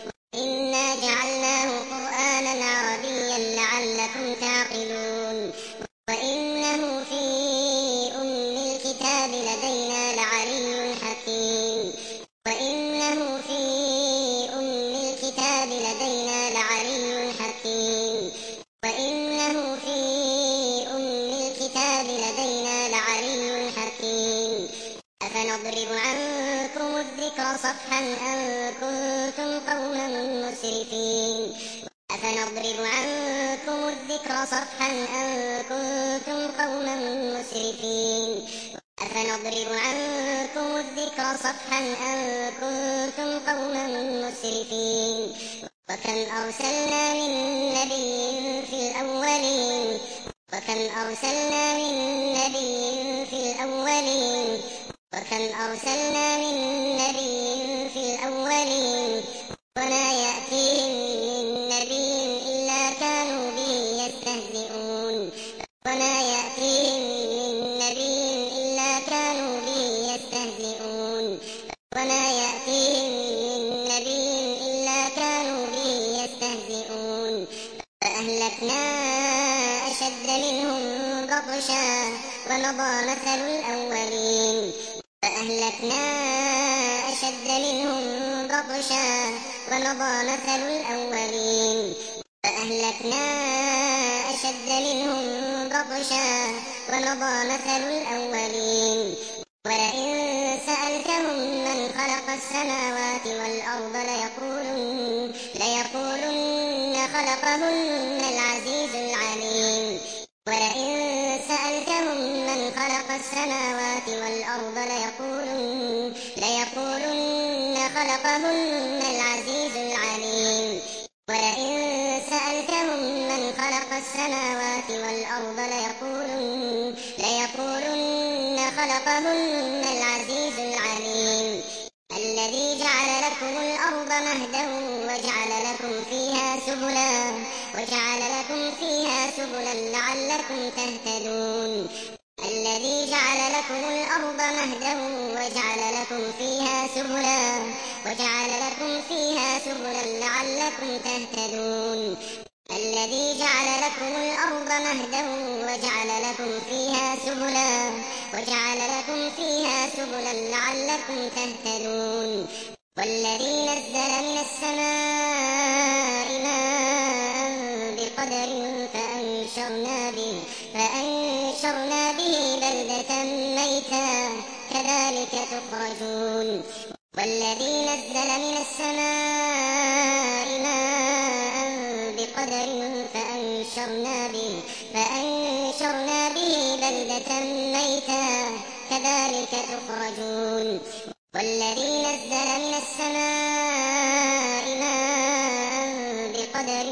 إنا جعلناه قرآنا عربيا لعلكم تعقلون. وإنه في أم الكتاب لدينا لعلي حكيم. وإنه في أم الكتاب لدينا لعلي حكيم. وإنه في أم الكتاب لدينا لعلي حكيم. أفنضرب عنكم الذكر صفحا أن كنتم قوما مسرفين. أفنضرب عنكم الذكر صفحا أن كنتم قوما مسرفين. أفنضرب عنكم الذكر صفحا أن كنتم قوما مسرفين. وكم أرسلنا من نبي في الأولين. وكم أرسلنا من نبي في الأولين. وكم أرسلنا من نبي في الأولين. وما يأتيهم من نبي إلا كانوا به يستهزئون. وما يأتيهم من نبي إلا كانوا به يستهزئون. وما يأتيهم من نبي إلا كانوا به يستهزئون. فأهلكنا أشد منهم بطشا ومضى مثل الأولين. فأهلكنا أشد منهم بطشا ومضى مثل الأولين. فأهلكنا أشد منهم بطشا ومضى مثل الأولين. ولئن سألتهم من خلق السماوات والأرض ليقولن خلقهن العزيز العليم. ولئن سألتهم من خلق السماوات والأرض ليقولن خلقهن العزيز العليم. ولئن سألتهم من خلق السماوات والأرض ليقولن خلقهن العزيز العليم. الذي جعل لكم الأرض مهدا وجعل لكم فيها سبلا لعلكم تهتدون. الذي جعل لكم الأرض مهدا وجعل لكم فيها سبلا لعلكم تهتدون. الذي جعل لكم الأرض مهدا وجعل لكم فيها سبلا لعلكم تهتدون. والذي نزل من السماء ماء بقدر فأنشرنا به بلدة ميتا كذلك تخرجون. والذي نزل من السماء ماء بقدر فأنشرنا به بلدة ميتا كذلك تخرجون. والذي نزل من السماء ماء بقدر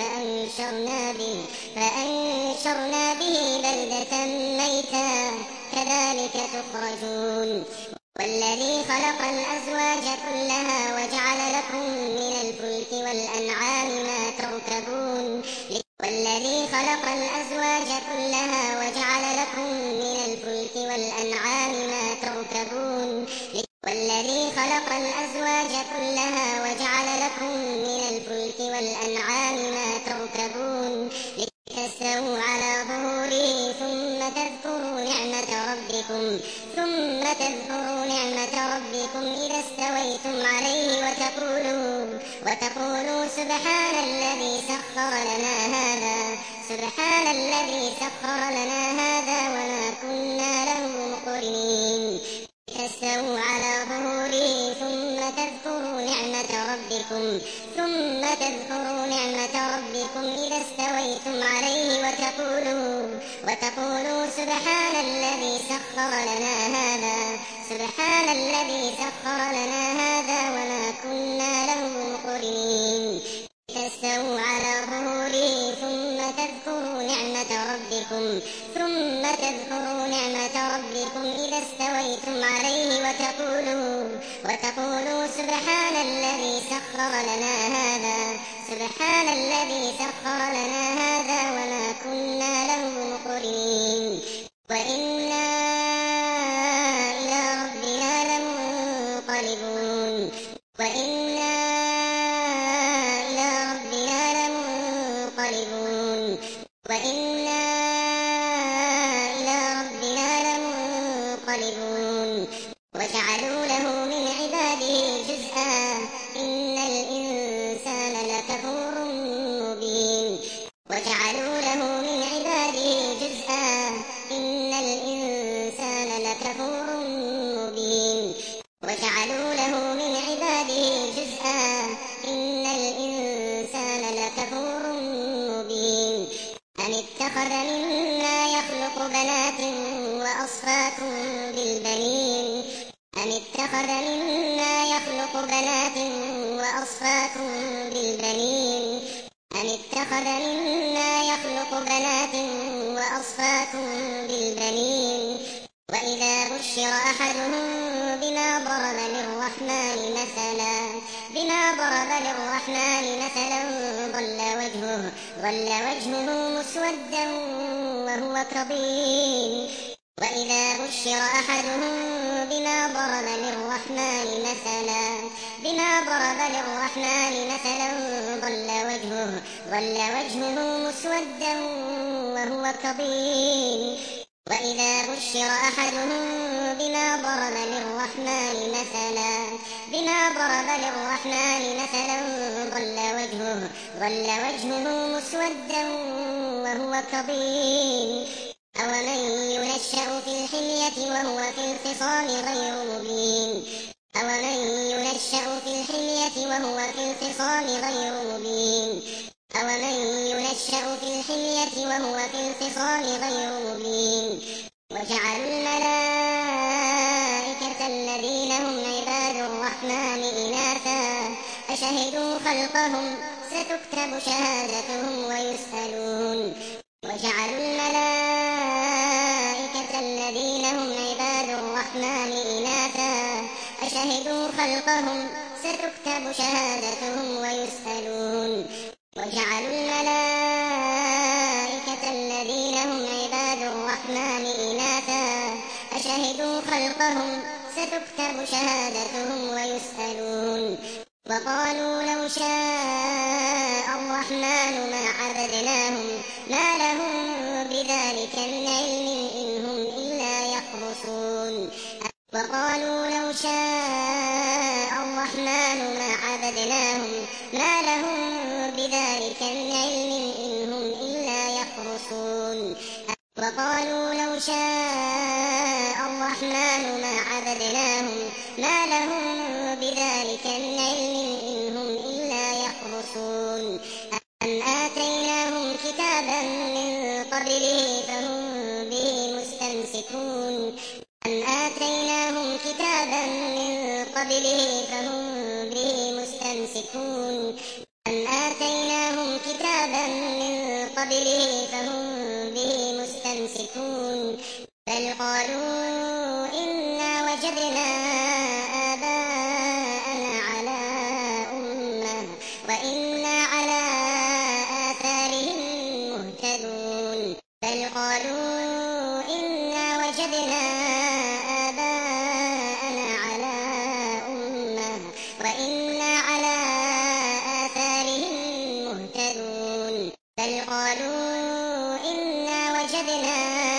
فأنشرنا به بلدة ميتا كذلك تخرجون. والذي خلق الأزواج كلها وجعل لكم من الفلك والأنعام ما تركبون. والذي خلق الأزواج كلها وجعل لكم من الفلك والأنعام ما تركبون. والذي خلق الأزواج كلها وجعل لكم من الفلك والأنعام ما تركبون لتستووا على ظهوره ثم تذكروا نعمة ربكم إذا استويتم عليه وتقولوا سبحان الذي سخر لنا هذا وما كنا له مقرنين. لتستووا على ظهوره ثم تذكروا نعمة ربكم ربكم ثم تذكروا نعمة ربكم إذا استويتم عليه وتقولوا سبحان الذي سخر لنا هذا وما كنا له مقرنين تستووا على ظهوره ثم تذكروا نعمة ربكم إذا استويتم عليه وتقولوا سبحان الذي سخر لنا هذا وما كنا له مقرنين وإنا إلى ربنا لمنقلبون وجعلوا له من عباده جزءا إن الإنسان لكفور مبين وجعلوا له من عباده جزءا إن الإنسان لكفور مبين وجعلوا له من عباده جزءا إن الإنسان لكفور مبين أم اتخذ مما يخلق بنات وأصفاكم بالبنين أم اتخذ مما يخلق بنات وأصفاكم بالبنين أم اتخذ مما يخلق بنات وأصفاكم بالبنين وإذا بشر أحدهم بما ضرب للرحمن مثلا ظل وجهه مسودا وهو كظيم وإذا بشر أحدهم بما ضرب للرحمن مثلا ظل وجهه مسودا وهو كظيم وإذا بشر أحدهم بما ضرب للرحمن مثلا ظل وجهه مسودا وهو كظيم أومن ينشأ في الحلية وهو في الخصام غير مبين أومن ينشأ في الحلية وهو في الخصام غير مبين وجعلوا الملائكة الذين هم عباد الرحمن إناثا أشهدوا خلقهم ستكتب شهادتهم ويسألون وجعلوا الملائكة الذين هم عباد الرحمن إناثا أشهدوا خلقهم ستكتب شهادتهم ويسألون وجعلوا الملائكة الذين هم عباد الرحمن إناثا أشهدوا خلقهم ستكتب شهادتهم ويسألون وقالوا لو شاء الرحمن ما عبدناهم ما لهم بذلك من علم إن هم إلا يخرصون وقالوا لو شاء الرحمن ما عبدناهم ما لهم بذلك من علم إن هم إلا يخرصون وقالوا لو شاء الرحمن ما عبدناهم ما لهم بذلك من علم إن هم إلا يخرصون أم آتيناهم كتابا من قبله فهم به مستمسكون بل قالوا إنا وجدنا آباءنا على أمة وإنا على آثارهم مهتدون بل قالوا إنا وجدنا آباءنا على أمة وإنا على آثارهم مهتدون بل قالوا إنا وجدنا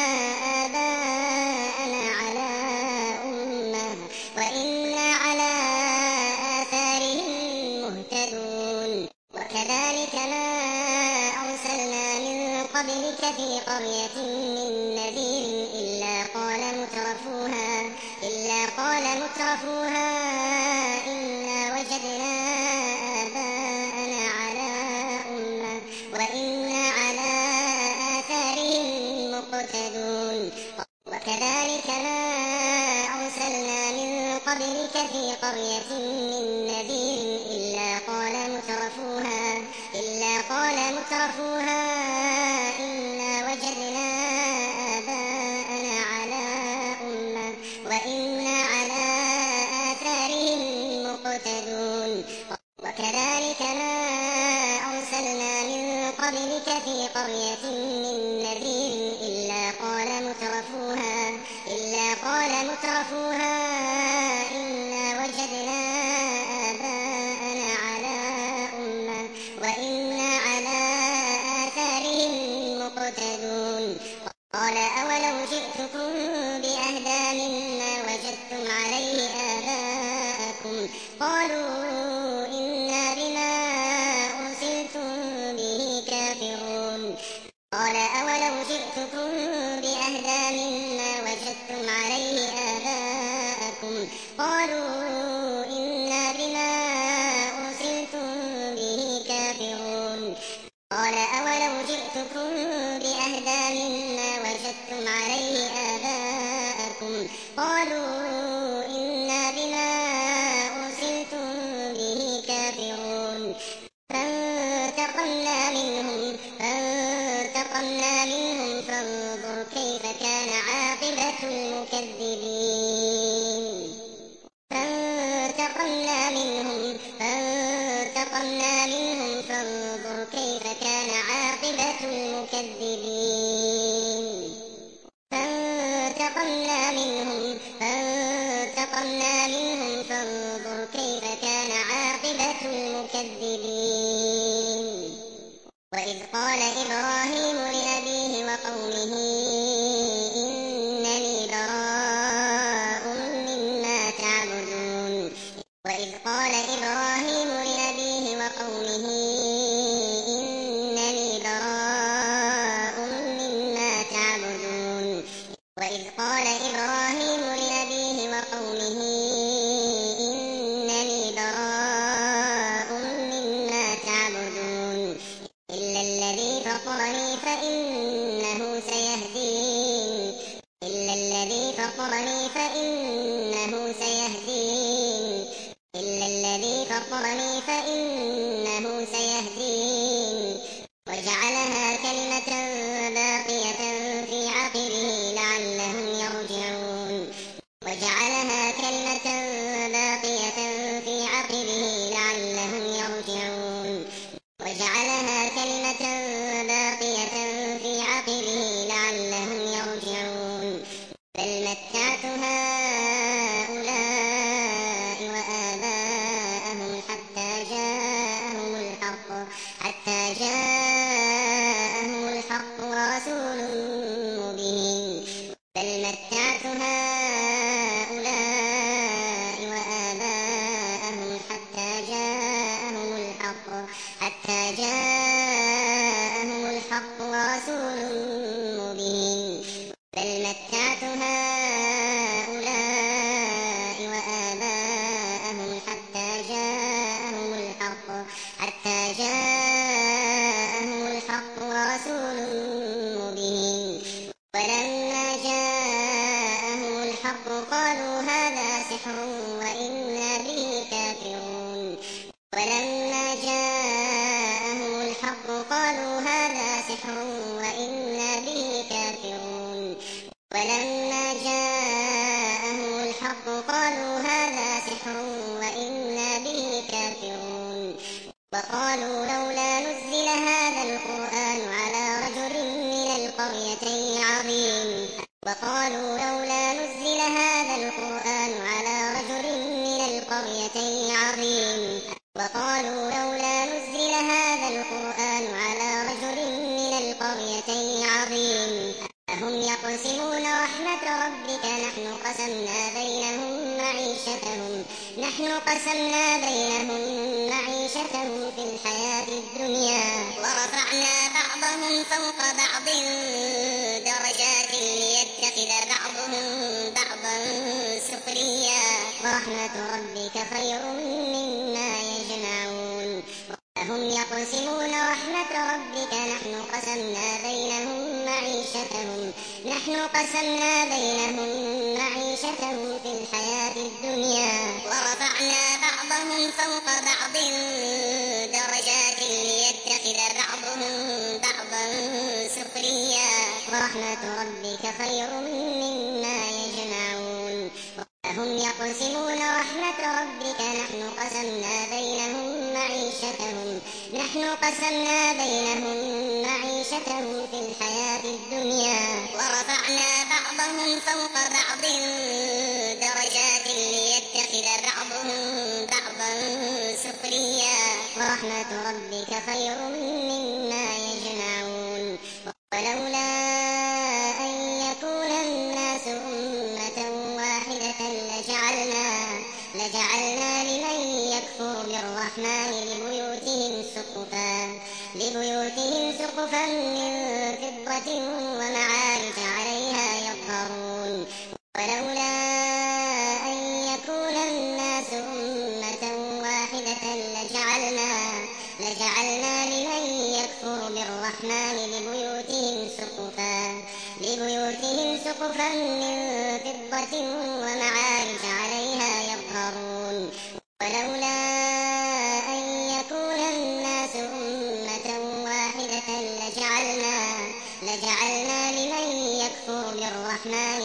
آباءنا على أمة وإنا على آثارهم مهتدون وكذلك ما أرسلنا من قبلك في قرية من نذير إلا قال مترفوها إنا وجدنا وكذلك ما أرسلنا من قبلك في قرية من نذير إلا قال مترفوها إنا وجدنا آباءنا على أمة وإنا على آثارهم مقتدون وكذلك ما أرسلنا من قبلك في قرية من نذير إلا قال مترفوها إنا وجدنا آباءنا على أمة وإنا على آثارهم مقتدون قال أولو جئتكم بأهدى مما وجدتم عليه آباءكم قالوا إنا بما أرسلتم به كافرون قال أولو جئتكم بأهدى مما وجدتم عليه آباءكم قالوا إنا بما أرسلتم به كافرون قال أولو جئتكم بأهدى مما وجدتم عليه آباءكم قالوا إنا بما أرسلتم به كافرون فانتقمنا منهم فانظر كيف كان عاقبة المكذبين فانتقمنا منهم فانظر كيف كان عاقبة المكذبين فانتقمنا منهم فانظر كيف كان عاقبة المكذبين وإذ قال إبراهيم لأبيه وقومه إنني براء مما تعبدون وإذ قال إبراهيم لأبيه وقومه إنني براء مما تعبدون وإذ قال إبراهيم لأبيه وقومه إنني براء مما تعبدون إلا الذي فطرني فإنه سيهدين وجعلها كلمة باقية في عقبه لعلهم يرجعون بل متعت هؤلاء وآباءهم حتى جاءهم الحق ورسول مبين بل متعت هؤلاء وآباءهم حتى جاءهم الحق ورسول مبين بل متعت هؤلاء وآباءهم حتى جاءهم الحق ورسول مبين ولما جاءهم الحق قالوا هذا سحر وإنا به كافرون ولما جاءهم الحق قالوا هذا سحر وإنا به كافرون ولما جاءهم الحق قالوا هذا سحر وإنا به كافرون وقالوا لولا نزل هذا القرآن على رجل من القريتين عظيم أهم يقسمون رحمة ربك نحن قسمنا بينهم معيشتهم في الحياة الدنيا ورفعنا بعضهم فوق بعض درجات ليتخذ بعضهم بعضا سخريا ورحمة ربك خير مما يجمعون أهم يقسمون رحمة ربك نحن قسمنا بينهم معيشتهم معيشتهم نحن قسمنا بينهم معيشتهم في الحياة الدنيا ورفعنا بعضهم فوق بعض درجات ليتخذ بعضهم بعضا سخريا ورحمة ربك خير مما يجمعون هم يقسمون رحمة ربك نحن قسمنا بينهم معيشتهم في الحياة الدنيا ورفعنا بعضهم فوق بعض درجات ليتخذ بعضهم بعضا سخريا ورحمة ربك خير مما يجمعون ولولا أن يكون الناس أمة واحدة لجعلنا لمن يكفر بالرحمن لبيوتهم سقفا من فضة ومعارج عليها يظهرون ولولا أن يكون الناس أمة واحدة لجعلنا لمن يكفر بالرحمن لبيوتهم سقفا من فضة ومعارج عليها يظهرون ولولا أن يكون الناس أمة واحدة لجعلنا لمن يكفر بالرحمن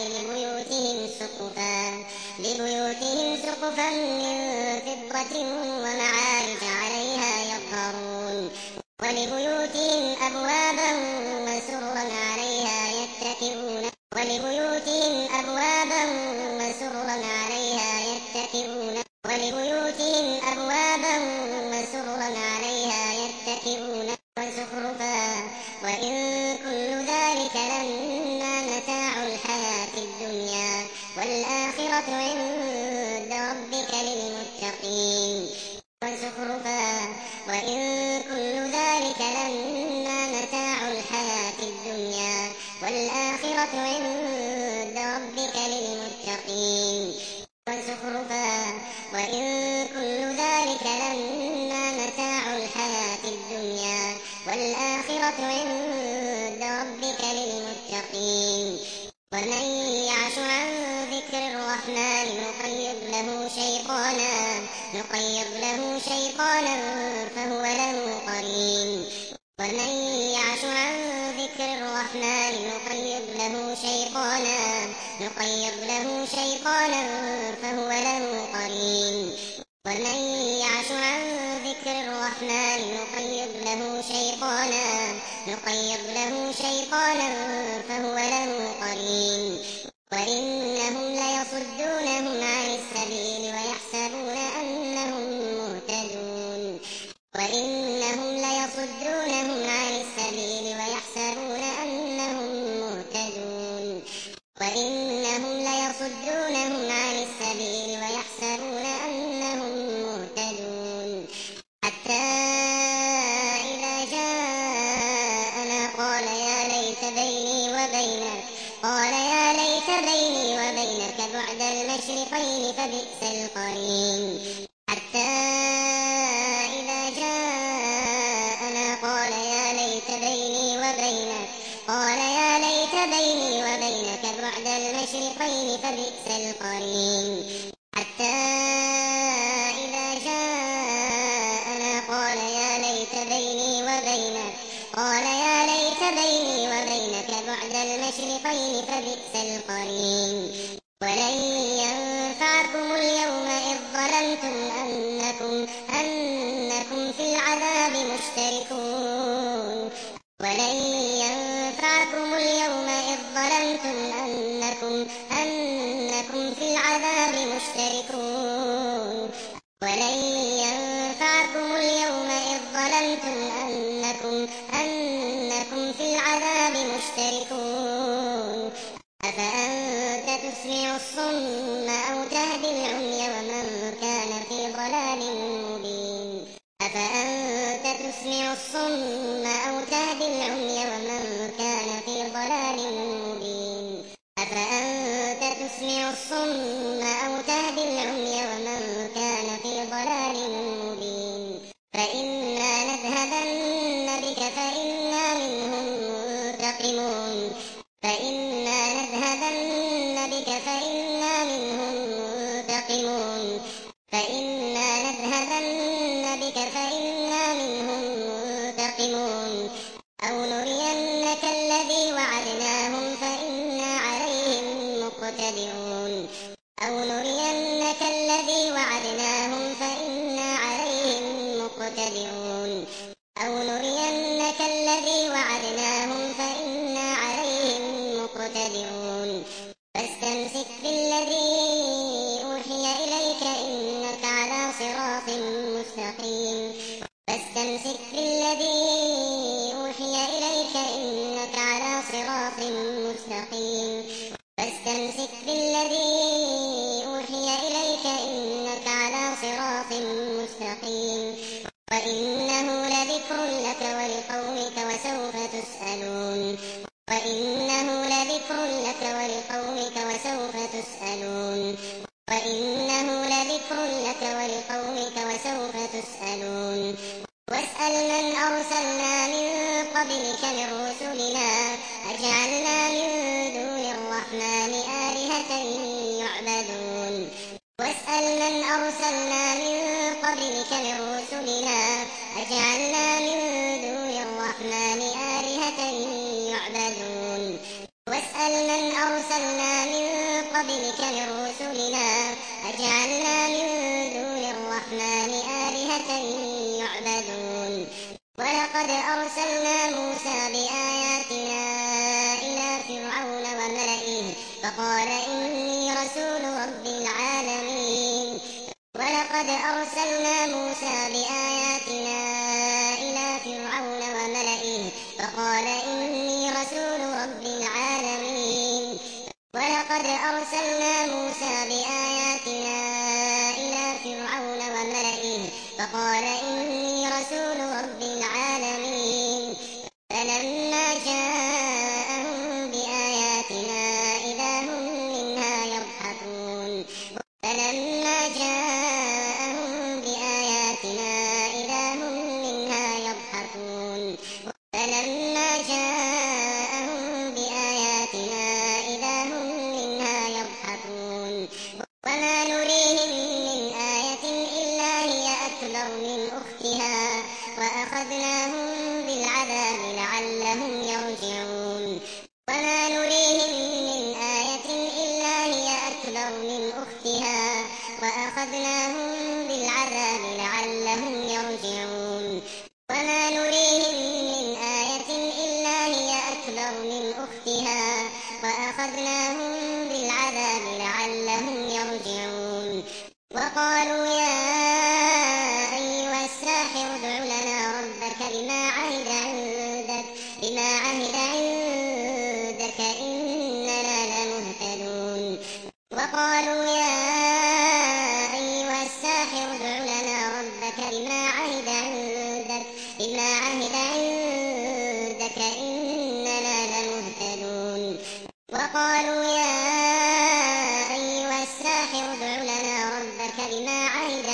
لبيوتهم سقفا من فضة ومعارج عليها يظهرون ولبيوتهم أبوابا وسررا عليها يتكئون وزخرفا وإن كل ذلك لما متاع الحياة الدنيا والآخرة عند ربك للمتقين وإن كل ذلك لما متاع الحياة الدنيا والآخرة عند ربك للمتقين وإن كل ذلك لما متاع الحياة الدنيا والآخرة عند ربك للمتقين ومن يعش عن ذكر الرحمن نقيض له شيطانا فهو له قرين ومن يعش عن ذكر الرحمن نقيض له شيطانا فهو له قرين ومن يعش عن ذكر الرحمن نقيض له شيطانا فهو له قرين وإنهم ليصدونهم عن السبيل ويحسبون أنهم مهتدون حتى إذا جاءنا قال يا ليت بيني وبينك بعد المشرقين فبئس القرين حتى إذا جاءنا قال يا ليت بيني وبينك بعد المشرقين فبئس القرين حتى إذا جاءنا قال يا ليت بيني وبينك بعد المشرقين فبئس القرين ولن ينفعكم اليوم إذ ظلمتم أنكم في العذاب مشتركون أفأنت تسمع الصم أو تهدي العمي ومن كان في ضلال مبين فإما نذهبن بك فإنا منهم منتقمون فإما نذهبن بك فإنا منهم منتقمون فإما نذهبن بك فإنا منهم منتقمون أو نرينك الذي وعدناهم فإنا عليهم مقتدرون أو نرينك الذي وعدناهم فإنا عليهم مقتدرون أو نرينك الذي وعدناهم فإنا عليهم مقتدرون فاستمسك بالذي أوحي إليك إنك على صراط مستقيم فاستمسك بالذي أوحي إليك إنك على صراط مستقيم فاستمسك بالذي أوحي إليك إنك على صراط مستقيم وإنه لذكر لك ولقومك وسوف تسألون وإنه لذكر لك ولقومك وسوف تسألون وإنه لذكر لك ولقومك وسوف تسألون واسأل من أرسلنا من قبلك من رسلنا أجعلنا من دون الرحمن آلهة يعبدون واسأل من أرسلنا من قبلك من رسلنا أجعلنا من دون الرحمن آلهة يعبدون واسأل من أرسلنا من قبلك من رسلنا أجعلنا من دون الرحمن آلهة يعبدون ولقد أرسلنا موسى بآياتنا إلى فرعون وملئه فقال إني رسول رب العالمين ولقد أرسلنا موسى بآياتنا إلى فرعون وملئه فقال إني رسول رب العالمين ولقد أرسلنا موسى بآياتنا إلى فرعون وملئه فقال إني رسول رب العالمين فلما جاءهم بآياتنا إذا هم منها يضحكون فلما جاءهم بآياتنا إذا هم منها يضحكون فلما جاءهم بآياتنا إذا هم منها يضحكون وما نريهم من آية إلا هي أكبر من أختها وأخذناهم بالعذاب لعلهم يرجعون وما نريهم من آية إلا هي أكبر من أختها وأخذناهم بالعذاب لعلهم يرجعون وما نريهم من آية إلا هي أكبر من أختها وأخذناهم بالعذاب لعلهم يرجعون وقالوا يا أيها الساحر ادع لنا ربك بما عهد عندك إننا لمهتدون وقالوا يا أيها الساحر ادع لنا ربك بما عهد عندك إننا لمهتدون وقالوا يا أيها الساحر ادع لنا ربك بما عهد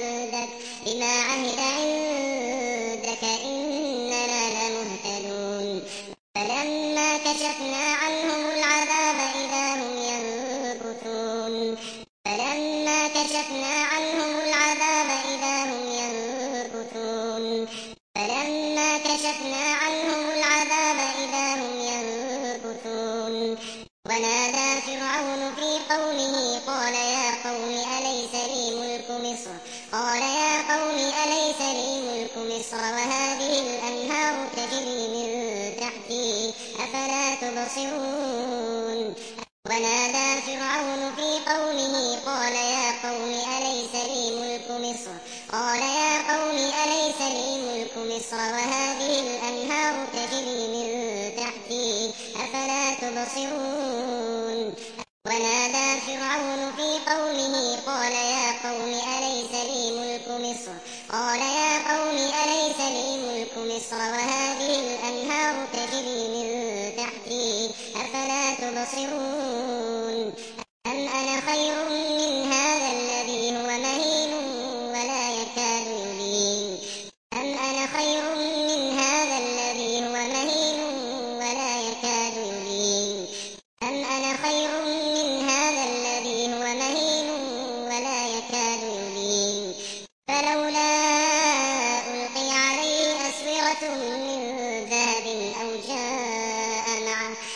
عندك إننا لمهتدون فلما كشفنا عنهم العذاب إذا هم ينكثون فلما كشفنا عنهم العذاب إذا هم ينكثون فلما كشفنا عنهم العذاب إذا هم ينكثون ونادى فرعون في قومه قال يا قوم أليس لي ملك مصر وهذه الأنهار تجري من تحتي أفلا تبصرون ونادى فرعون في قومه قال يا قوم أليس لي ملك مصر وهذه الأنهار تجري من تحتي أفلا تبصرون ونادى فرعون في قومه قال يا قوم أليس لي ملك مصر وهذه الأنهار تجري من تحتي أفلا تبصرون أم أنا خير من هذا الذي هو مهين ولا يكاد يبين أم أنا خير من هذا الذي هو مهين ولا يكاد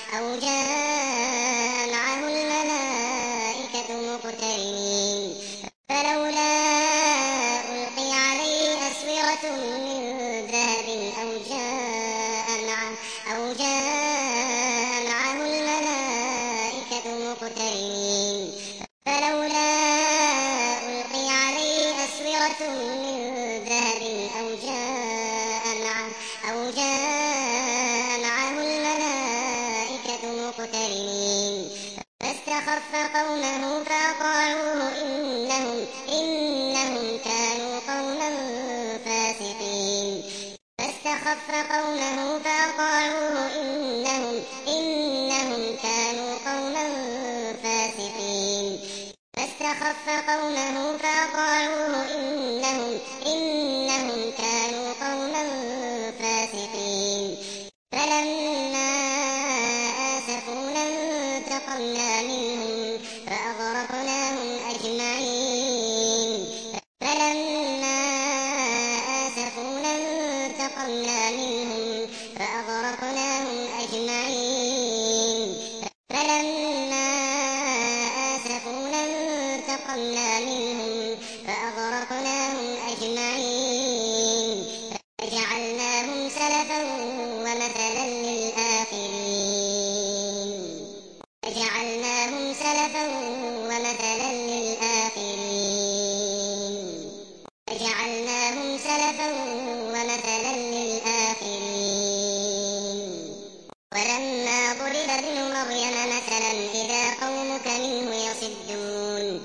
أو جاء معه الملائكة مقترنين فلولا ألقي عليه أسورة من ذهب أو جاء معه الملائكة مقترنين فلولا ألقي عليه أسورة من ذهب أو جاء معه الملائكة مقترنين فاستخف قومه فأطاعوه إنهم كانوا قوما فاسقين فاستخف قومه فأطاعوه إنهم كانوا قوما فاسقين فاستخف قومه فأطاعوه إنهم كانوا قوما فاسقين فلما آسفونا انتقمنا منهم فأغرقناهم أجمعين فلما آسفونا انتقمنا منهم فأغرقناهم أجمعين فلما آسفونا انتقمنا منهم فأغرقناهم أجمعين فجعلناهم سلفا ومثلا للآخرين ولما ضرب ابن مريم مثلا إذا قومك منه يصدون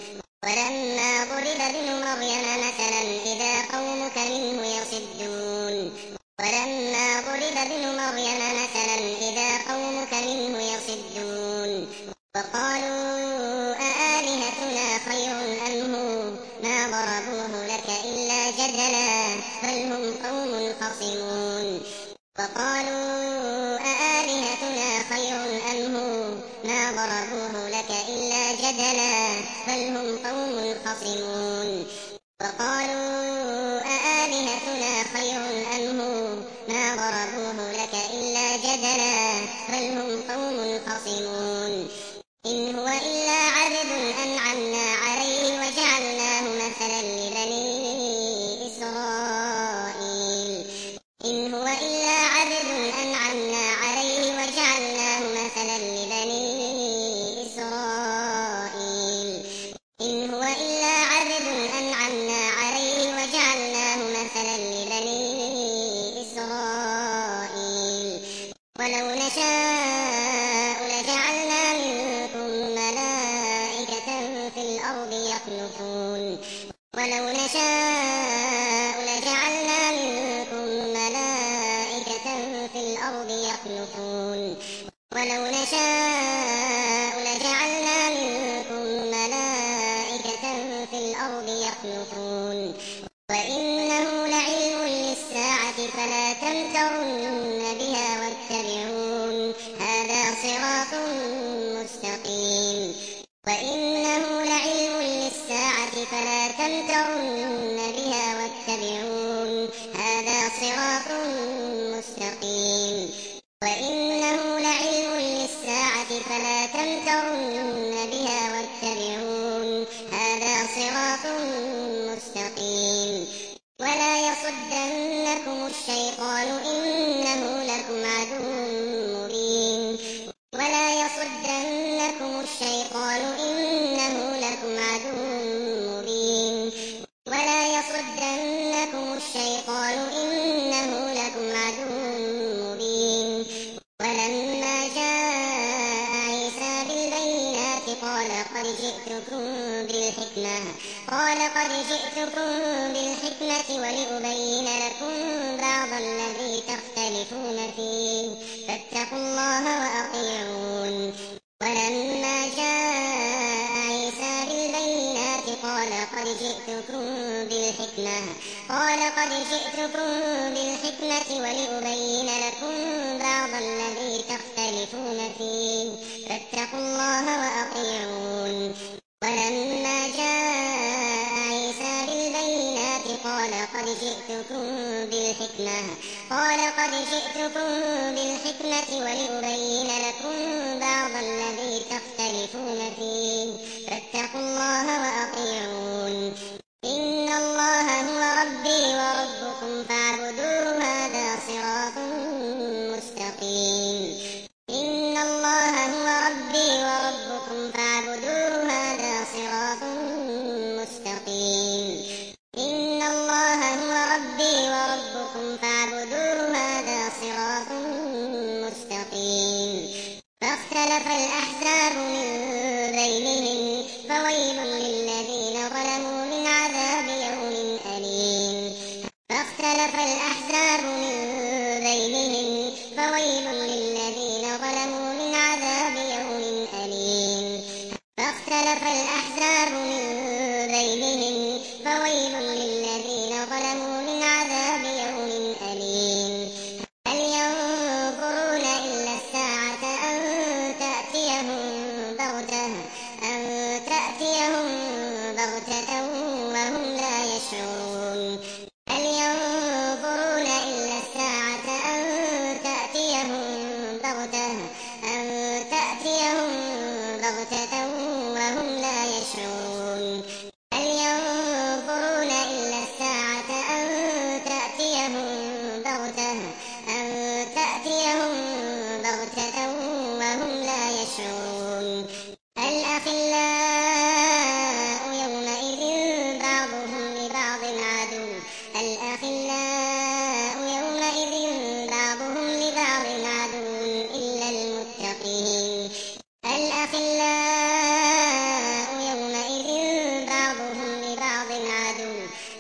وقالوا أآلهتنا خير أم هو ما ضربوه لك إلا جدلا بل هم قوم خصمون وقالوا أآلهتنا خير أم هو ما ضربوه لك إلا جدلا بل هم قوم خصمون وقالوا أآلهتنا خير أم هو ما ضربوه لك إلا جدلا بل هم قوم خصمون إن هو إلا عبد أنعمنا عليه وجعلناه مثلا لبني إسرائيل إن هو إلا عبد أنعمنا عليه وجعلناه مثلا لبني إسرائيل إن هو إلا عبد أنعمنا عليه وجعلناه مثلا لبني إسرائيل ولو نشاء لجعلنا منكم ملائكة في الأرض يخلفون ولو نشاء لجعلنا منكم ملائكة في الأرض يخلفون ولو نشاء لجعلنا منكم ملائكة في الأرض يخلفون وإنه لعلم للساعة فلا تمترن بها واتبعون هذا صراط مستقيم وإنه لعلم للساعة فلا تمترن بها واتبعون هذا صراط مستقيم وإنه لعلم للساعة فلا تمترن بها واتبعون هذا صراط مستقيم ولا يصدنكم الشيطان إنه لكم عدو مبين ولا يصدنكم الشيطان إنه لكم عدو مبين ولا يصدنكم الشيطان إنه لكم عدو مبين ولما جاء عيسى بالبينات قال قد جئتكم بالحكمة ولأبين لكم بعض الذي تختلفون فيه فاتقوا الله وأطيعون ولما جاء عيسى بالبينات قال قد جئتكم بالحكمة ولأبين لكم بعض الذي تختلفون فيه فاتقوا الله وأطيعون ولما جاء عيسى بالبينات قال قد جئتكم بالحكمة ولأبين لكم فاختلف الأحزاب من بينهم فويل للذين ظلموا من عذاب يوم أليم فاختلف الأحزاب من بينهم فويل للذين ظلموا من عذاب يوم أليم فاختلف الأحزاب من بينهم فويل للذين ظلموا من عذاب يوم أليم هل ينظرون إلا الساعة أن تأتيهم بغتة وهم لا يشعرون هل ينظرون إلا الساعة أن تأتيهم بغتة وهم لا يشعرون هل ينظرون إلا الساعة أن تأتيهم بغتة وهم لا يشعرون الأخلاء يومئذ بعضهم لبعض عدو إلا المتقين الأخلاء يومئذ بعضهم لبعض عدو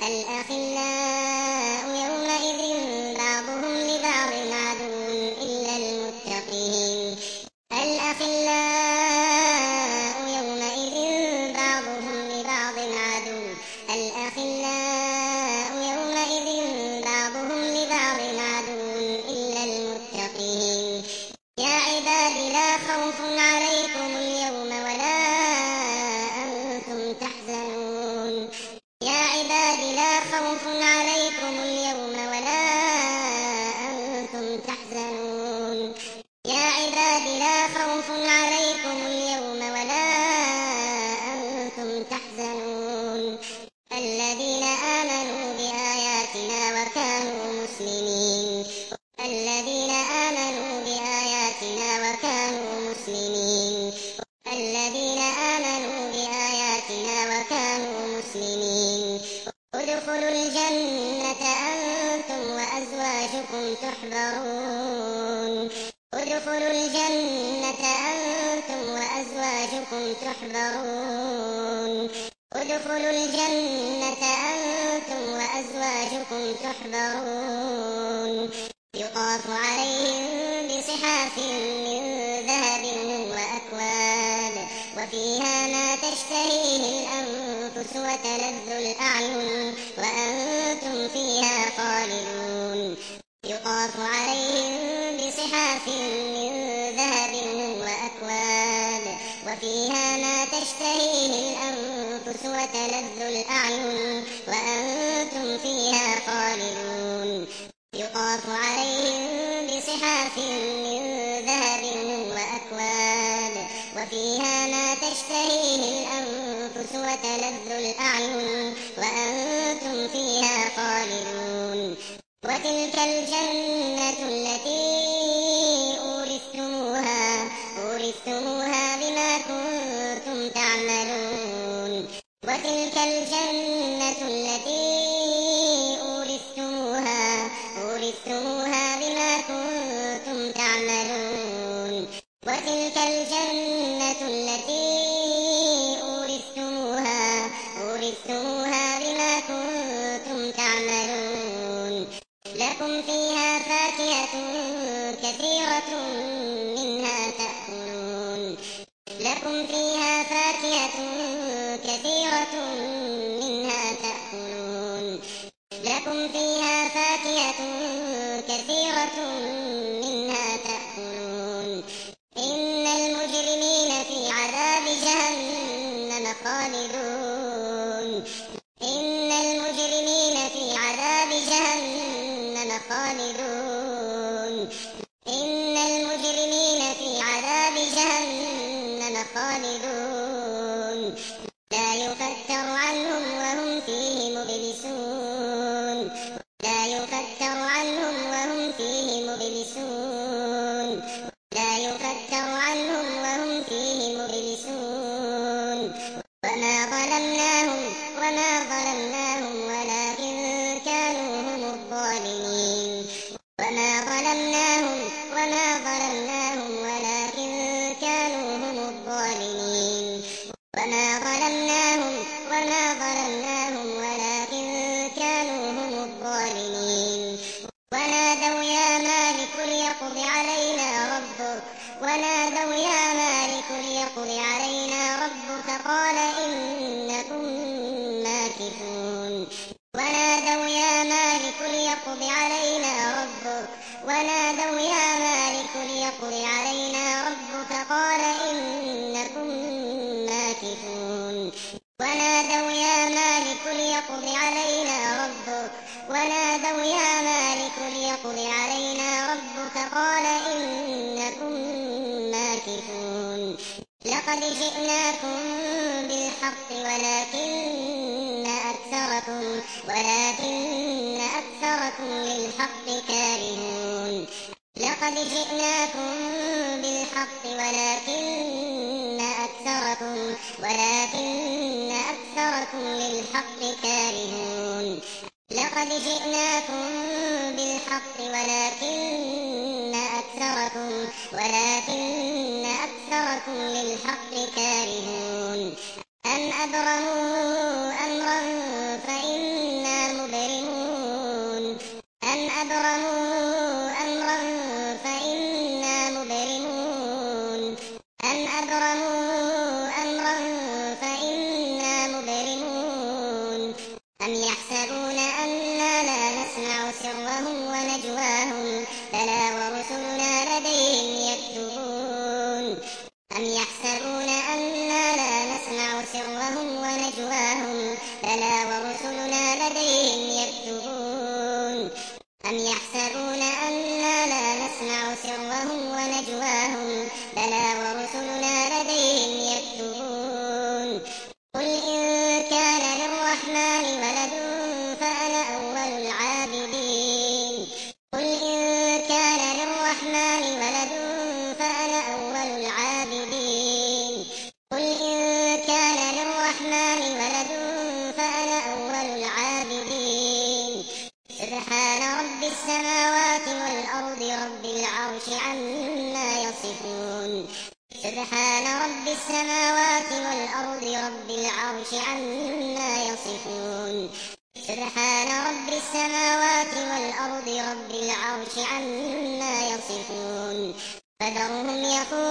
إلا المتقين الأخلاء يومئذ بعضهم لبعض عدو إلا المتقين يا عباد لا خوف عليكم اليوم ولا أنتم تحزنون يا عباد لا خوف عليكم اليوم ولا أنتم تحزنون يا عباد لا خوف عليكم اليوم ولا أنتم تحزنون الذين آمنوا بآياتنا وكانوا مسلمين الذين آمنوا بآياتنا وكانوا مسلمين ادخلوا الجنة أنتم وأزواجكم تحبرون ادخلوا الجنة أنتم وأزواجكم تحبرون يطاف عليهم بصحاف من ذهب وأكواب وفيها ما تشتهيه الأنفس وتلذ الأعين وأنتم فيها خالدون يطاف عليهم بصحاف من ذهب وأكواب وفيها ما تشتهيه الأنفس وتلذ الأعين وأنتم فيها خالدون يطاف عليهم بصحاف من ذهب وأكواب وفيها ما تشتهيه الأنفس وتلذ الأعين وأنتم فيها خالدون وتلك الجنة التي أورثتموها بما كنتم تعملون وتلك الجنة التي أورثتموها بما كنتم تعملون وتلك الجنة التي أورثتموها بما كنتم تعملون لكم فيها فاكهة كثيرة منها تأكلون إن المجرمين في عذاب جهنم خالدون لا يفتر عنهم وهم فيه مبلسون وما ظلمناهم ولكن كانوا هم الظالمين وما ظلمناهم ولكن كانوا ونادوا يا مالك ليقض علينا ربك قال إنكم ماكثون ونادوا يا مالك ليقض علينا ربك قال إنكم ماكثون ونادوا يا مالك ليقض علينا ربك قال إنكم ماكثون لقد جئناكم بالحق ولكن أكثركم للحق كارهون لقد جئناكم بالحق ولكن أكثركم للحق كارهون لقد جئناكم بالحق ولكن أكثركم للحق كارهون أم أبرموا أمرا فإنا مبرمون أم يحسبون أنا لا نسمع سرهم ونجواهم بلى ورسلنا لديهم يكتبون أم يحسبون أنا لا نسمع سرهم ونجواهم بلى ورسلنا لديهم يكتبون أم يحسبون أنا لا نسمع سرهم ونجواهم بلى ورسلنا لديهم يكتبون قل إن كان للرحمن ولد فأنا أول العابدين قل إن كان للرحمن ولد فأنا أول العابدين قل إن كان للرحمن ولد فأنا أول العابدين سبحان رب السماوات والأرض رب العرش عما يصفون سبحان رب السماوات والأرض رب العرش عما يصفون سبحان رب السماوات والأرض رب العرش عما يصفون فذرهم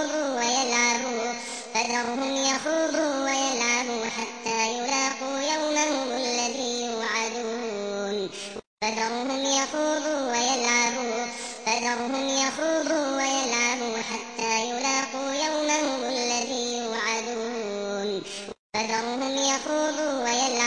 يخوضوا ويلعبوا حتى يلاقوا يومهم الذي يوعدون فذرهم يخوضوا ويلعبوا حتى يلاقوا يومهم الذي يوعدون فذرهم يخوضوا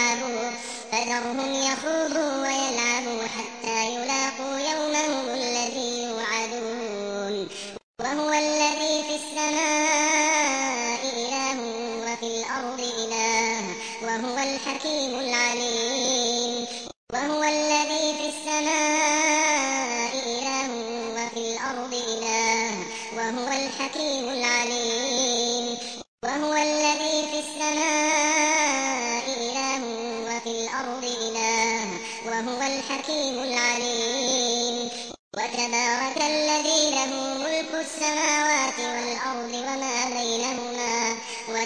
ويلعبوا حتى يلاقوا يومهم الذي يوعدون وهو الذي في السماء إله وفي الأرض إله وهو الحكيم العليم وهو الذي في السماء إله وفي الأرض إله وهو الحكيم العليم وهو الذي في السماء إله وفي الأرض إله وهو الحكيم العليم وتبارك الذي له ملك السماوات والأرض وما بينهما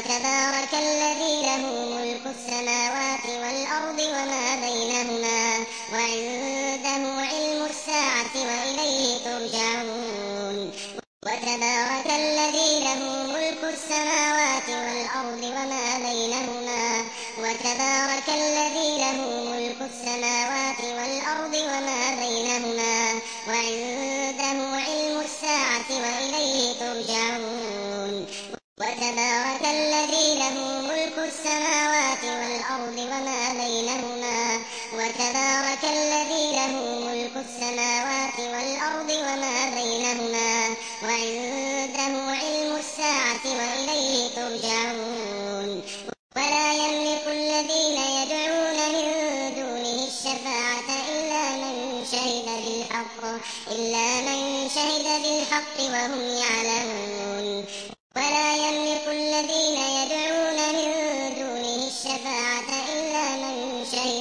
وعنده علم الساعة وإليه ترجعون وتبارك الذي له ملك السماوات والأرض وما بينهما وعنده علم الساعة وإليه ترجعون وتبارك الذي له ملك السماوات والأرض وما بينهما وعنده علم الساعة وإليه ترجعون ولا يملك الذين يدعون من دونه الشفاعة إلا من شهد بالحق وهم يعلمون ولا يملك الذين يدعون من دونه الشفاعة إلا من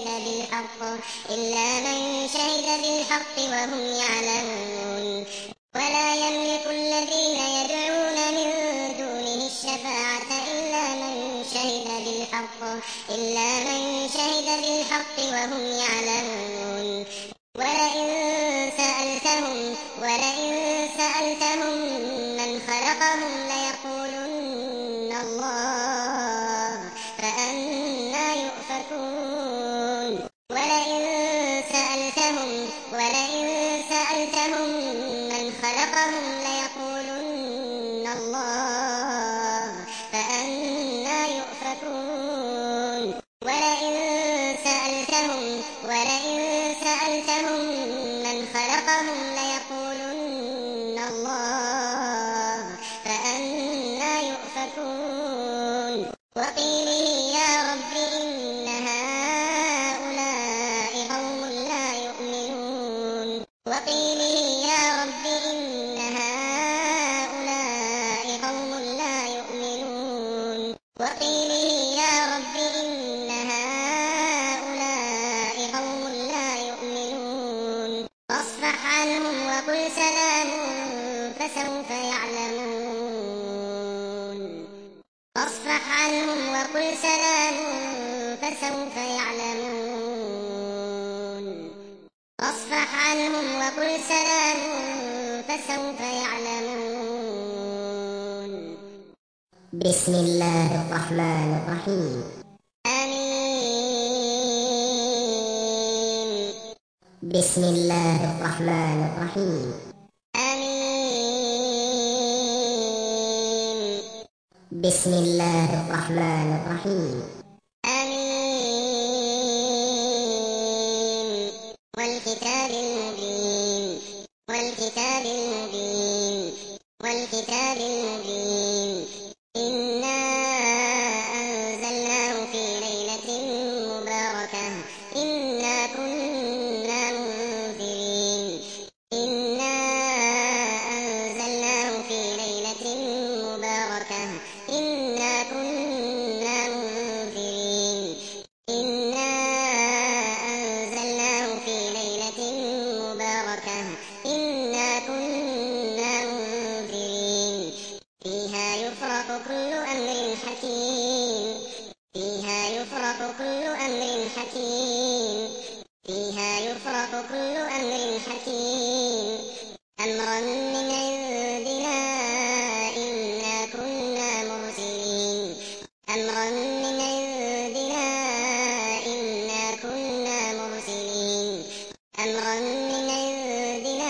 شهد بالحق وهم يعلمون ولا يملك الذين يدعون من دونه الشفاعة إلا من شهد بالحق وهم يعلمون ولئن سألتهم من خلقهم خلقهم ليقولن الله فأنى يؤفكون ولئن سألتهم من خلقهم ليقولن الله فأنى يؤفكون ولئن سألتهم من خلقهم ليقولن الله فأنى يؤفكون وقيله يا رب إن هؤلاء قوم لا يؤمنون وقيله يا رب إن هؤلاء قوم لا يؤمنون وقيله يا رب إن هؤلاء قوم لا يؤمنون فاصفح عنهم وقل سلام فسوف يعلمون فاصفح عنهم وقل سلام فسوف يعلمون فاصفح عنهم وقل سلام فسوف يعلمون بسم الله الرحمن الرحيم آمين بسم الله الرحمن الرحيم آمين بسم الله الرحمن الرحيم آمين والكتاب المبين والكتاب المبين والكتاب المبين إنا أنزلناه في ليلة مباركة إنا كنا منذرين إنا أنزلناه في ليلة مباركة إنا كنا منذرين إنا أنزلناه في ليلة مباركة إنا كنا منذرين فيها يفرق كل أمر حكيم فيها يفرق كل أمر حكيم فيها يفرق كل أمر حكيم أمرا من عندنا إنا كنا مرسلين أمرا من عندنا إنا كنا مرسلين أمرا من عندنا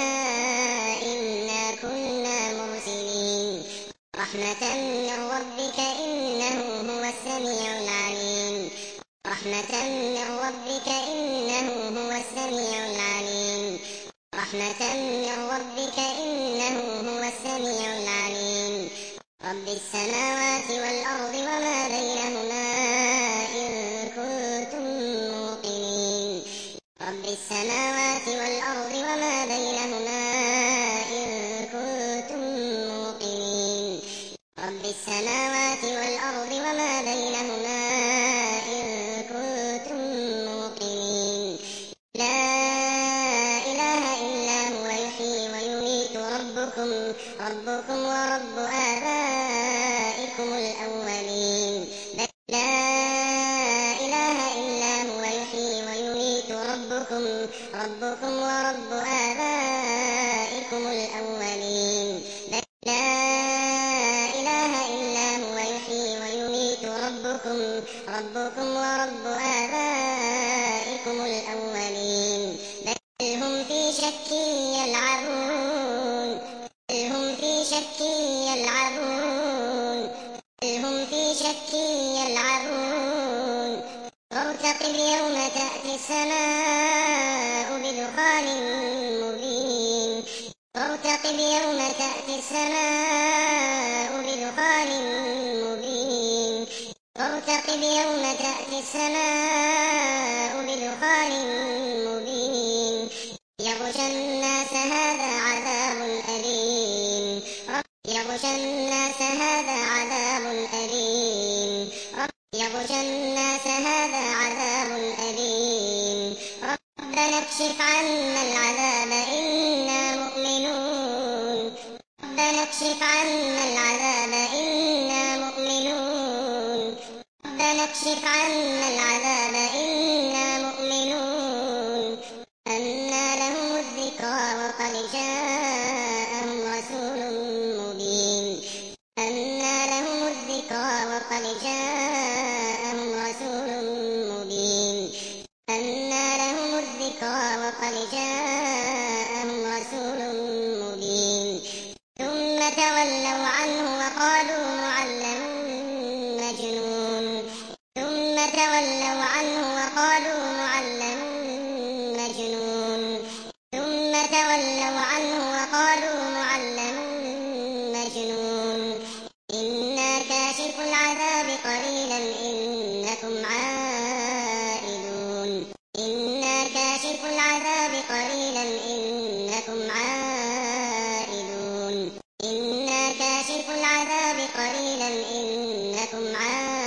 إنا كنا مرسلين رحمة من ربك إنه هو السميع العليم رحمة من ربك إنه هو السميع العليم رحمة من ربك إنه هو السميع العليم رب السماوات والأرض وما بينهما إن كنتم موقنين رب السماوات والأرض وما بينهما إن كنتم موقنين رب السماوات والأرض وما بينهما إن كنتم موقنين لا إله إلا هو يحيي ويميت ربكم ورب آبائكم الأولين لا إله إلا هو يحيي ويميت ربكم ورب آبائكم الأولين لا إله إلا هو يحيي ويميت ربكم ورب آبائكم الأولين بل هم في شك يلعبون بل هم في شك يلعبون بل هم في شك يلعبون فارتقب يوم تأتي السماء بدخان مبين فارتقب يوم تأتي السماء بدخان مبين فارتقب يوم تأتي السماء بدخان مبين يغشى الناس هذا عذاب أليم يغشى الناس هذا عذاب أليم يغشى الناس هذا عذاب أليم ربنا اكشف عنا العذاب إنا مؤمنون ربنا اكشف عنا العذاب إنا مؤمنون ربنا اكشف عنا العذاب إنا مؤمنون أنى لهم الذكرى وقد جاءهم رسول مبين وقد جاءهم رسول مبين أنى لهم الذكرى وقد جاءهم رسول مبين ثم تولوا عنه وقالوا معلم مجنون ثم تولوا عنه وقالوا معلم مجنون ثم تولوا عنه وقالوا معلم مجنون إنا كاشف العذاب قليلا إنكم عائدون إنا كاشف العذاب قليلا إنكم عائدون إنا كاشف العذاب قليلا إنكم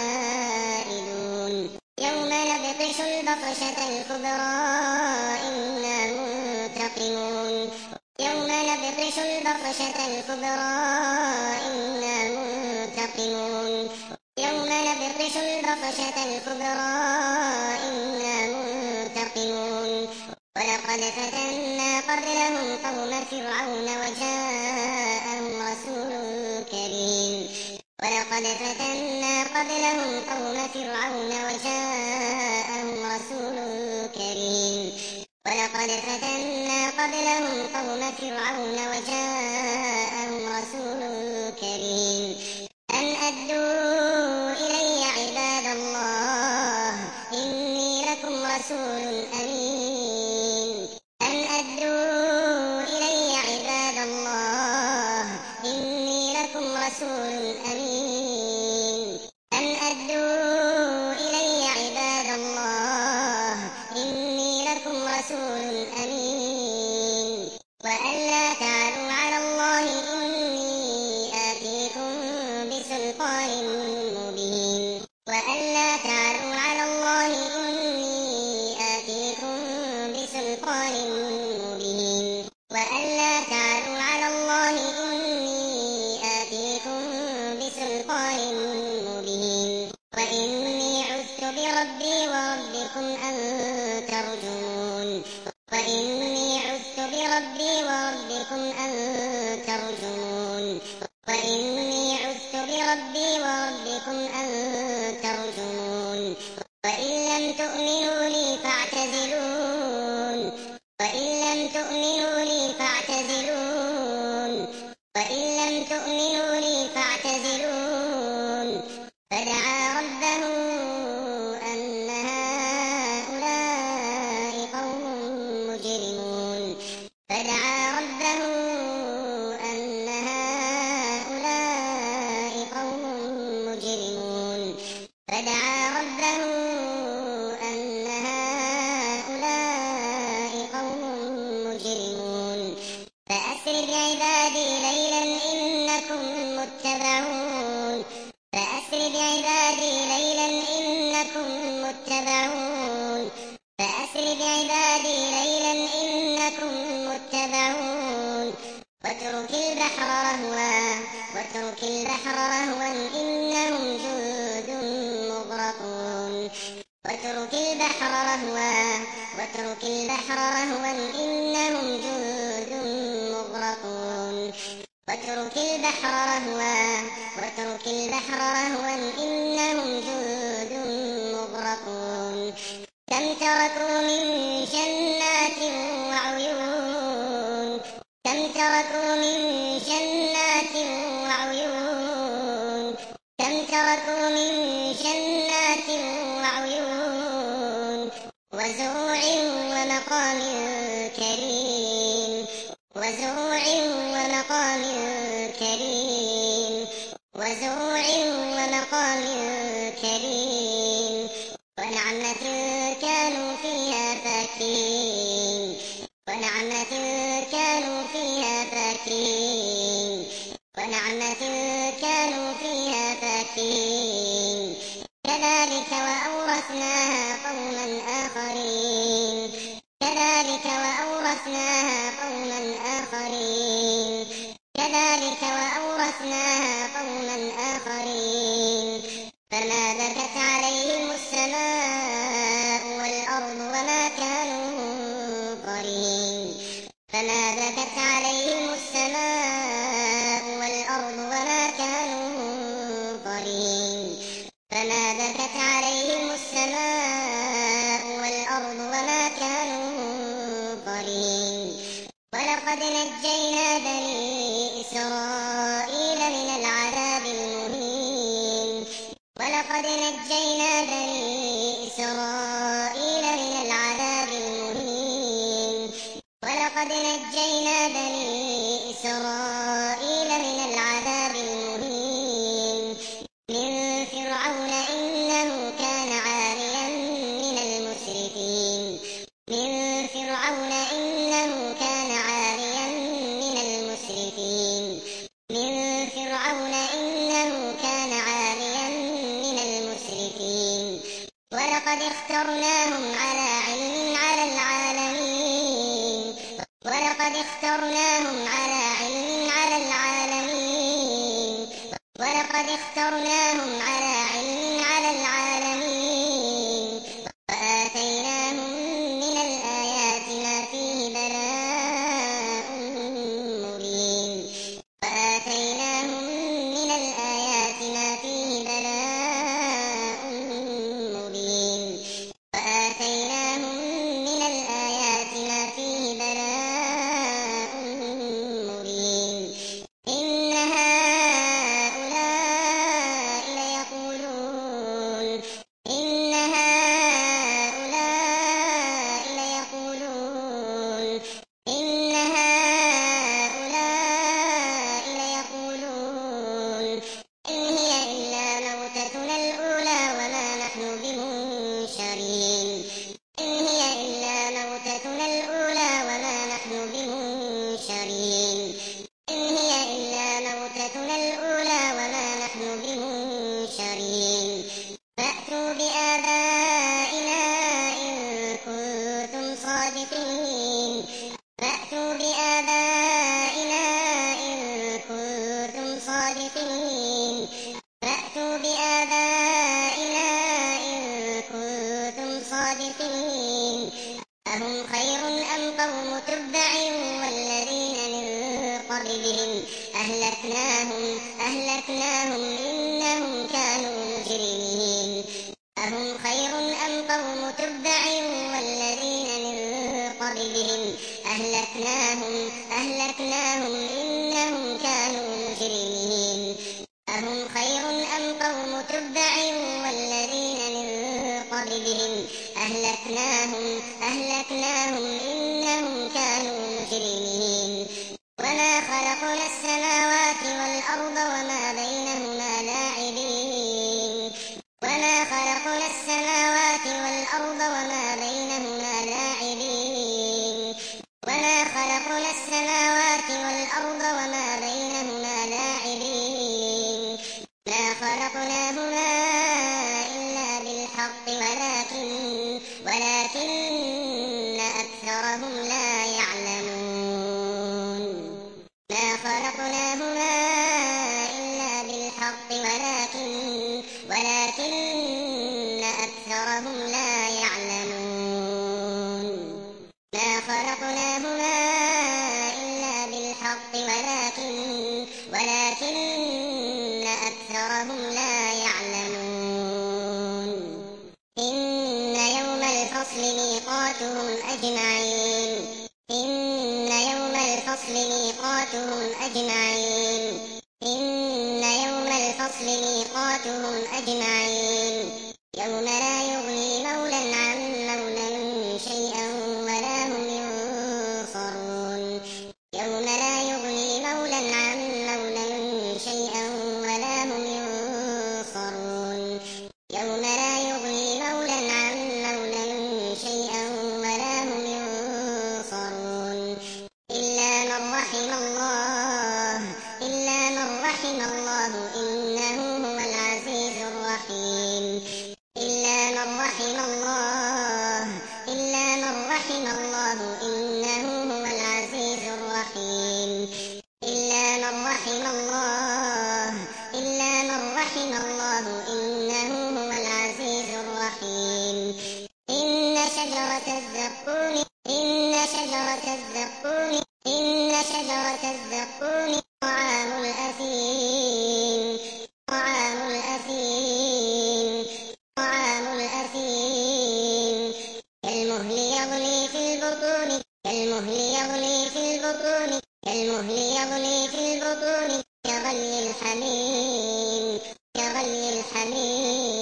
عائدون يوم نبطش البطشة الكبرى إنا منتقمون يوم نبطش البطشة الكبرى إنا منتقمون يوم نبطش البطشة الكبرى إنا منتقمون ولقد فتنا قبلهم قوم فرعون وجاءهم رسول كريم ولقد فتنا قبلهم قوم فرعون وجاءهم رسول كريم ولقد فتنا قبلهم قوم فرعون وجاءهم رسول كريم أن أدوا إلي عباد الله إني لكم رسول أمين أن أدوا إلي عباد الله إني لكم رسول أمين أن أدوا إلي عباد الله إني لكم رسول أمين وألا تعلوا على الله إني آتيكم بسلطان مبين وألا تعلوا على الله إني آتيكم بسلطان مبين وألا تعلوا على الله إني آتيكم بسلطان مبين وإني عذت بربي وربكم أن ترجمون وإني عذت بربي وربكم أن ترجمون وإني عذت بربي وربكم أن ترجمون وإن لم تؤمنوا لي فاعتزلون وإن لم تؤمنوا لي فاعتزلون وإن لم تؤمنوا لي فاعتزلون فدعا ربه أن هؤلاء قوم مجرمون فدعا ربه أن هؤلاء قوم مجرمون فدعا ربه أن هؤلاء قوم مجرمون فأسر بعبادي ليلا إنكم متبعون فأسر بعبادي ليلا إنكم متبعون فأسر بعبادي ليلا إنكم متبعون واترك البحر رهوا إنهم جند مغرقون واترك البحر رهوا إنهم جند مغرقون واترك البحر رهوا إنهم جند مغرقون كم تركوا من جنات وعيون كم تركوا من جنات وعيون كم تركوا من جنات وعيون وزروع ومقام كريم وزروع ومقام كريم وزروع ومقام كريم ونعمة كانوا فيها فاكهين ونعمة كانوا فيها فاكهين ونعمة كانوا فيها فاكهين كذلك وأورثناها قوما آخرين كذلك وأورثناها قوما آخرين كذلك وأورثناها قوما آخرين فما بكت عليهم السماء والأرض وما كانوا منظرين فما بكت عليهم السماء والأرض وما ولقد نجينا بني إسرائيل من العذاب المهين ولقد نجينا بني إسرائيل من العذاب المهين من فرعون إنه كان عاليا من المسرفين من فرعون إنه كان عاليا من المسرفين من فرعون إنه كان عاليا من المسرفين ولقد اخترناهم على علم على العالمين ولقد اخترناهم على علم على العالمين ولقد اخترناهم على علم على العالمين وآتيناهم من الآيات ما فيه بلاء مبين وآتيناهم من الآيات ما فيه بلاء مبين وآتيناهم من الآيات ما فيه بلاء مبين إن هؤلاء ليقولون إن هؤلاء ليقولون إن هؤلاء ليقولون إن هي إلا موتتنا الأولى وما نحن بمنشرين إن هي إلا موتتنا الأولى وما نحن بمنشرين إن هي إلا موتتنا الأولى وما نحن بمنشرين فأتوا بآبائنا إن كنتم صادقين فأتوا بآبائنا إن كنتم صادقين فأتوا بآبائنا إن كنتم صادقين أهم خير أم قوم تبع والذين من قبلهم أهلكناهم إنهم كانوا مجرمين أهم خير أم قوم تبع والذين من قبلهم أهلكناهم إنهم كانوا مجرمين أهم خير أم قوم تبع والذين من قبلهم أهلكناهم إنهم كانوا مجرمين وما خلقنا السماوات والأرض وما بينهما لاعبين وما خلقنا السماوات والأرض وما بينهما لاعبين وما خلقنا السماوات والأرض وما بينهما لاعبين ما خلقناهما إلا بالحق ولكن أكثرهم لا يعلمون ما خلقناهما إلا بالحق ولكن أكثرهم لا يعلمون ما خلقناهما إلا بالحق ولكن أكثرهم لا يعلمون إن يوم الفصل ميقاتهم أجمعين إن يوم الفصل ميقاتهم أجمعين إن يوم الفصل ميقاتهم أجمعين يوم لا يغني مولى عن مولى شيئا ولا هم ينصرون يوم لا يغني مولى عن مولى شيئا ولا هم ينصرون يوم لا يغني مولى عن مولى شيئا ولا هم ينصرون إلا من رحم الله إنه هو العزيز الرحيم إلا من رحم الله إنه هو العزيز الرحيم إلا من رحم الله إنه هو العزيز الرحيم إن شجرة الزقوم طعام الأثيم كالمهل يغلي في البطون كغلي الحميم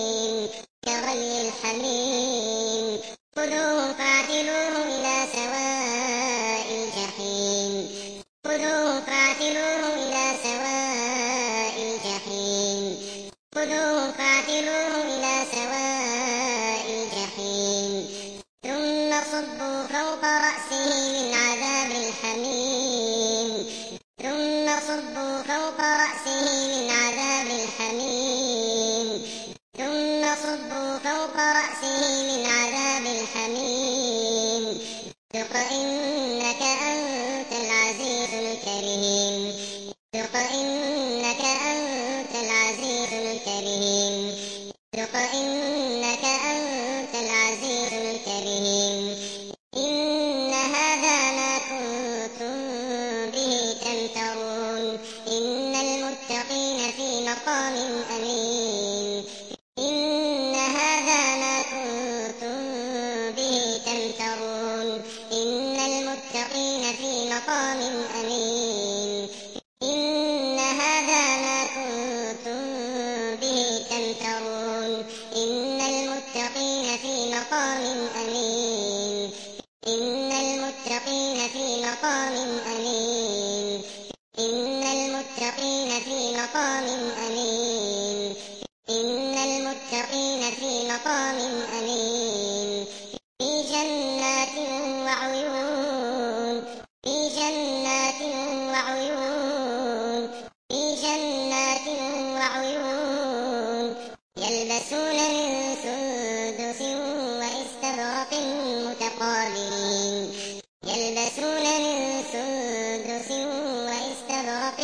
خذوه فاعتلوه إلى سواء الجحيم ثم صبوا فوق رأسه من عذاب الحميم ثم صبوا فوق رأسه من عذاب الحميم ثم صبوا فوق رأسه من عذاب الحميم ذق إنك أنت العزيز الكريم ذق إنك أنت العزيز الكريم ذق إنك أنت العزيز الكريم إن هذا ما كنتم به تمترون إن المتقين في مقام أمين إن هذا ما كنتم به تمترون إن المتقين في مقام أمين إن هذا ما كنتم به تمترون إن المتقين في مقام أمين إن المتقين في مقام أمين إن المتقين في مقام أمين إن المتقين في مقام أمين في جنات وعيون في جنات وعيون في جنات وعيون يلبسون من سندس وإستبرق متقابلين يلبسون من سندس وإستبرق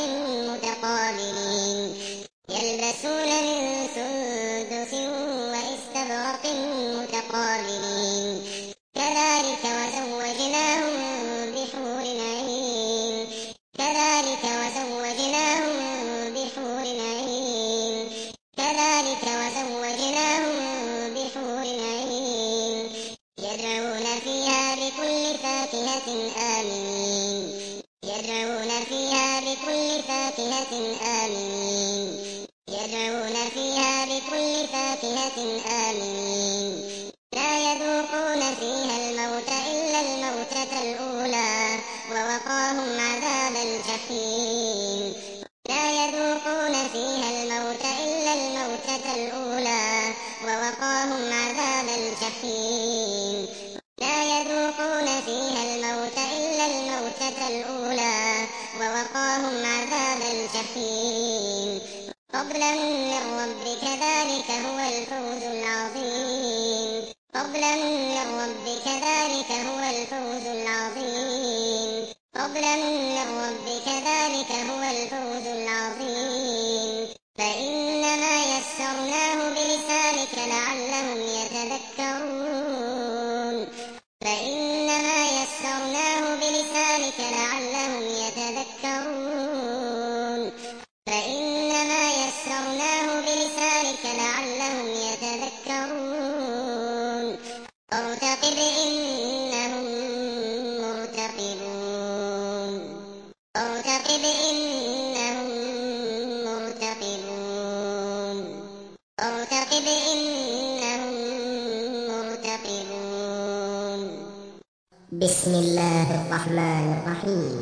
متقابلين يلبسون من سندس وإستبرق متقابلين كذلك وزوجناهم بحور عين كذلك وزوجناهم بحور عين كذلك وزوجناهم بحور عين يدعون فيها بكل فاكهة آمنين يدعون فيها بكل فاكهة آمنين يدعون فيها بكل فاكهة آمنين لا يذوقون فيها الموت إلا الموتة الأولى ووقاهم عذاب الجحيم لا يذوقون فيها الموت إلا الموتة الأولى ووقاهم عذاب الجحيم لا يذوقون فيها الموت إلا الموتة الأولى ووقاهم عذاب الجحيم فضلا من ربك ذلك هو الفوز العظيم فضلا من ربك ذلك هو الفوز العظيم فضلا من ربك ذلك هو الفوز العظيم فإنما يسرناه بلسانك لعلهم يتذكرون فإنما يسرناه بلسانك لعلهم يتذكرون فإنما يسرناه بلسانك لعلهم يتذكرون فارتقب إنهم مرتقبون فارتقب إنهم مرتقبون فارتقب إنهم مرتقبون بسم الله الرحمن الرحيم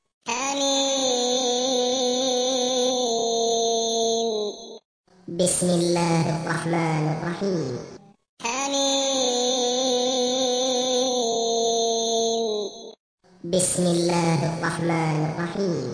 حميم بسم الله الرحمن الرحيم حميم بسم الله الرحمن الرحيم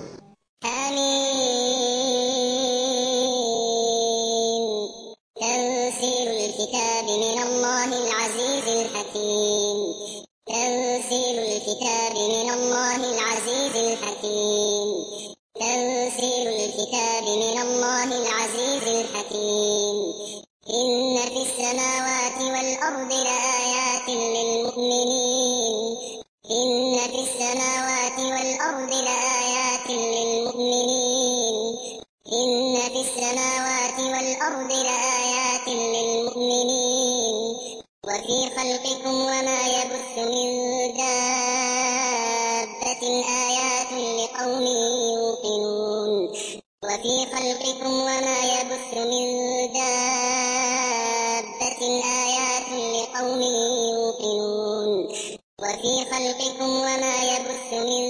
حميم تنزيل الكتاب من الله العزيز الحكيم تنزيل الكتاب من الله العزيز الحكيم تنزيل الكتاب من الله العزيز الحكيم إن في السماوات والأرض لآيات للمؤمنين إن في السماوات والأرض لآيات للمؤمنين إن في السماوات والأرض لآيات للمؤمنين وفي خلقكم وما يبث من دابة آيات لقوم يوقنون وفي خلقكم وما يبث من دابة آيات لقوم يوقنون وفي خلقكم وما يبث من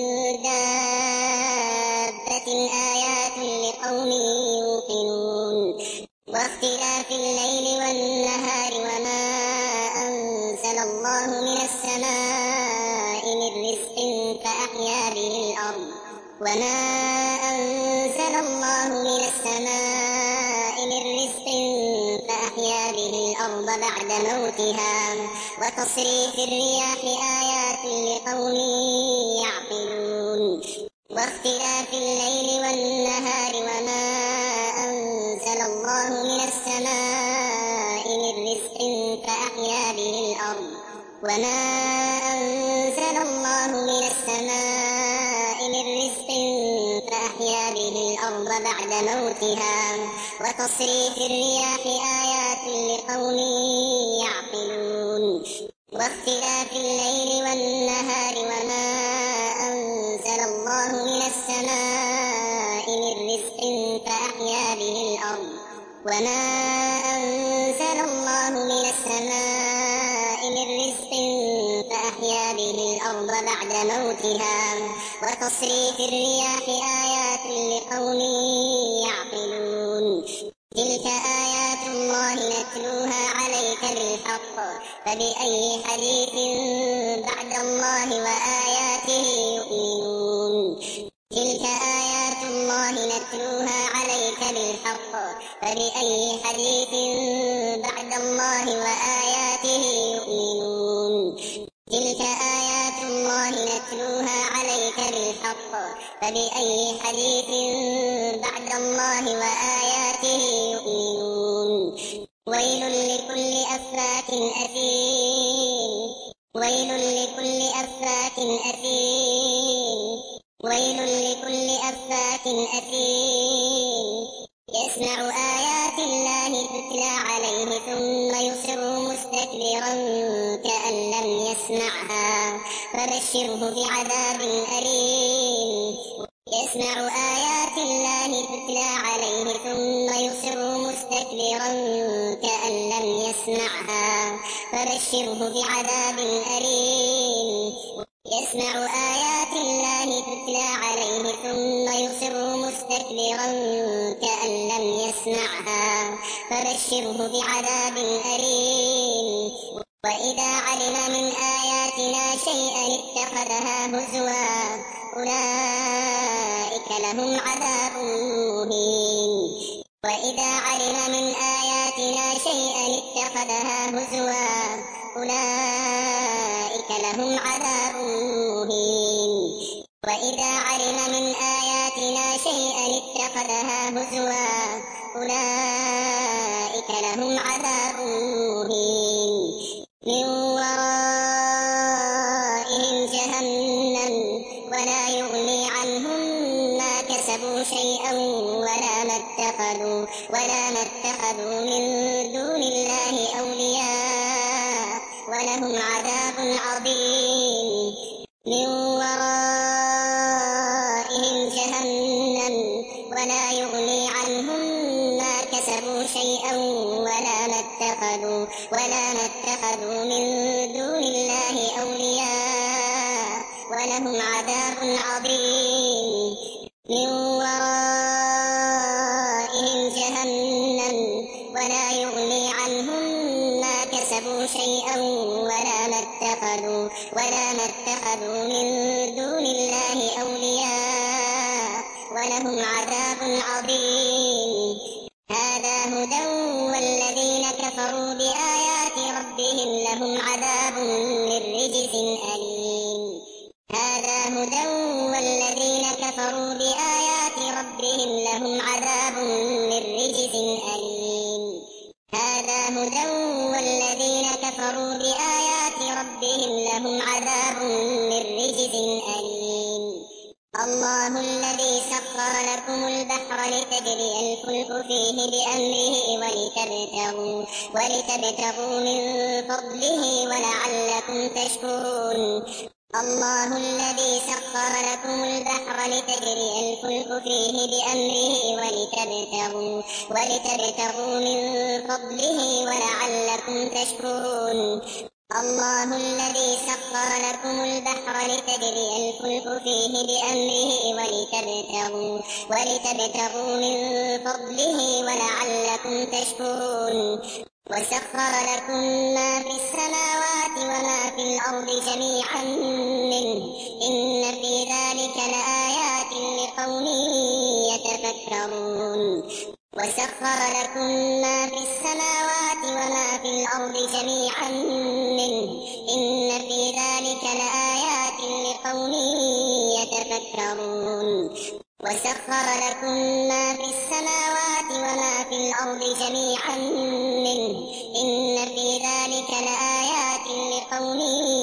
دابة آيات لقوم يوقنون واختلاف الليل والنهار وما أنزل الله من السماء من رزق فأحيا به الأرض بعد موتها وتصريف الرياح آيات لقوم يعقلون واختلاف الليل والنهار وما أنزل الله من السماء من رزق فأحيا به الأرض بعد موتها وتصريف الرياح آيات لقوم يعقلون واختلاف الليل والنهار وما أنزل الله من السماء من رزق فأحيا به الأرض بعد موتها وتصريف الرياح آيات لقوم يعقلون تلك آيات الله نتلوها عليك بالحق فبأي حديث بعد الله وآياته يؤمنون تلك آيات الله نتلوها عليك بالحق فبأي حديث بعد الله وآياته يؤمنون تلك آيات الله نتلوها عليك بالحق فبأي حديث بعد الله وآياته يؤمنون ويل لكل أفاك أثيم يسمع آيات الله تتلى عليه ثم يصر مستكبرا كأن لم يسمعها فبشره بعذاب أليم يسمع آيات الله تتلى عليه ثم يصر مستكبرا كأن لم يسمعها فبشره بعذاب أليم يسمع آيات الله تتلى عليه ثم يصر مستكبرا كأن لم يسمعها فبشره بعذاب أليم وإذا علم من آياتنا شيئا اتخذها هزوا أولئك لهم عذاب مهين وإذا علم من آياتنا شيئا اتخذها هزوا أولئك لهم عذاب مهين وإذا علم من آياتنا شيئا اتخذها هزوا أولئك لهم عذاب مهين من ورائهم جهنم ولا يغني عنهم ما كسبوا شيئا ولا ما اتخذوا من دون الله أولياء ولهم عذاب عظيم من ورائهم جهنم ولا يغني عنهم ما كسبوا شيئا ولا ما اتخذوا من دون الله أولياء ولهم عذاب عظيم من ورائهم جهنم ولا يغني عنهم ما كسبوا شيئا ولا ما اتخذوا من دون الله أولياء ولهم عذاب عظيم هذا هدى والذين كفروا بآيات ربهم لهم عذاب من رجز أليم هذا هدى والذين كفروا بآيات ربهم لهم عذاب من رجز أليم هذا هدى والذين كفروا بآيات ربهم لهم عذاب من رجز أليم الله الذي سخر لكم البحر لتجري الفلك فيه بأمره ولتبتغوا من فضله ولعلكم تشكرون الله الذي سخر لكم البحر لتجري الفلك فيه بأمره ولتبتغوا من فضله ولعلكم تشكرون الله الذي سخر لكم البحر لتجري الفلك فيه بأمره ولتبتغوا من فضله ولعلكم تشكرون وسخر لكم ما في السماوات وما في الأرض جميعا منه إن في ذلك لآيات لقوم يتفكرون وسخر لكم ما في السماوات وما في الأرض جميعا منه إن في ذلك لآيات لقوم يتفكرون وسخر لكم ما في السماوات وما في الأرض جميعا منه إن في ذلك لآيات لقوم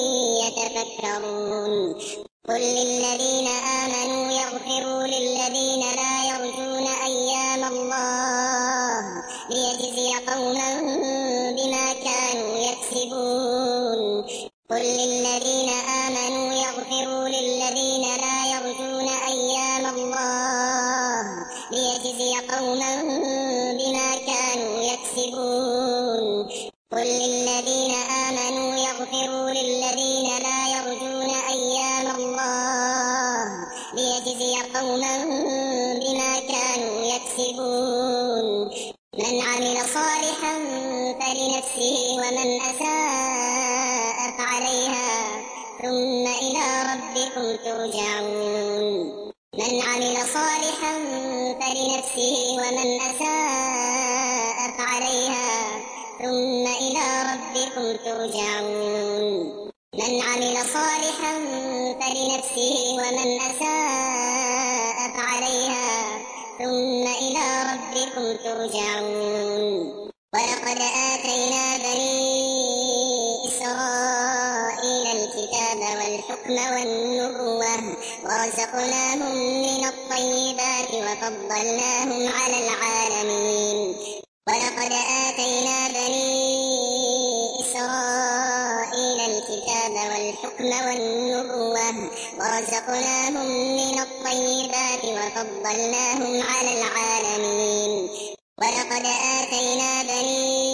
يتفكرون قل للذين آمنوا يغفروا للذين لا يرجون أيام الله ليجزي قوما بما كانوا يكسبون قل للذين آمنوا يغفروا للذين لا يرجون أيام الله ليجزي قوما بما كانوا يكسبون قل للذين آمنوا يغفروا للذين لا يرجون أيام الله ليجزي قوما بما كانوا يكسبون من عمل صالحا فلنفسه ومن أساء فعليها ثم إلى ربكم ترجعون من عمل صالحا فلنفسه ومن أساء فعليها ثم إلى ربكم ترجعون من عمل صالحا فلنفسه ومن أساء فعليها ثم إلى ربكم ترجعون ولقد آتينا بني إسرائيل الكتاب والحكم والنبوة ورزقناهم من الطيبات وفضلناهم على العالمين ولقد آتينا بني إسرائيل الكتاب والحكم والنبوة ورزقناهم من الطيبات وفضلناهم على العالمين ولقد آتينا بني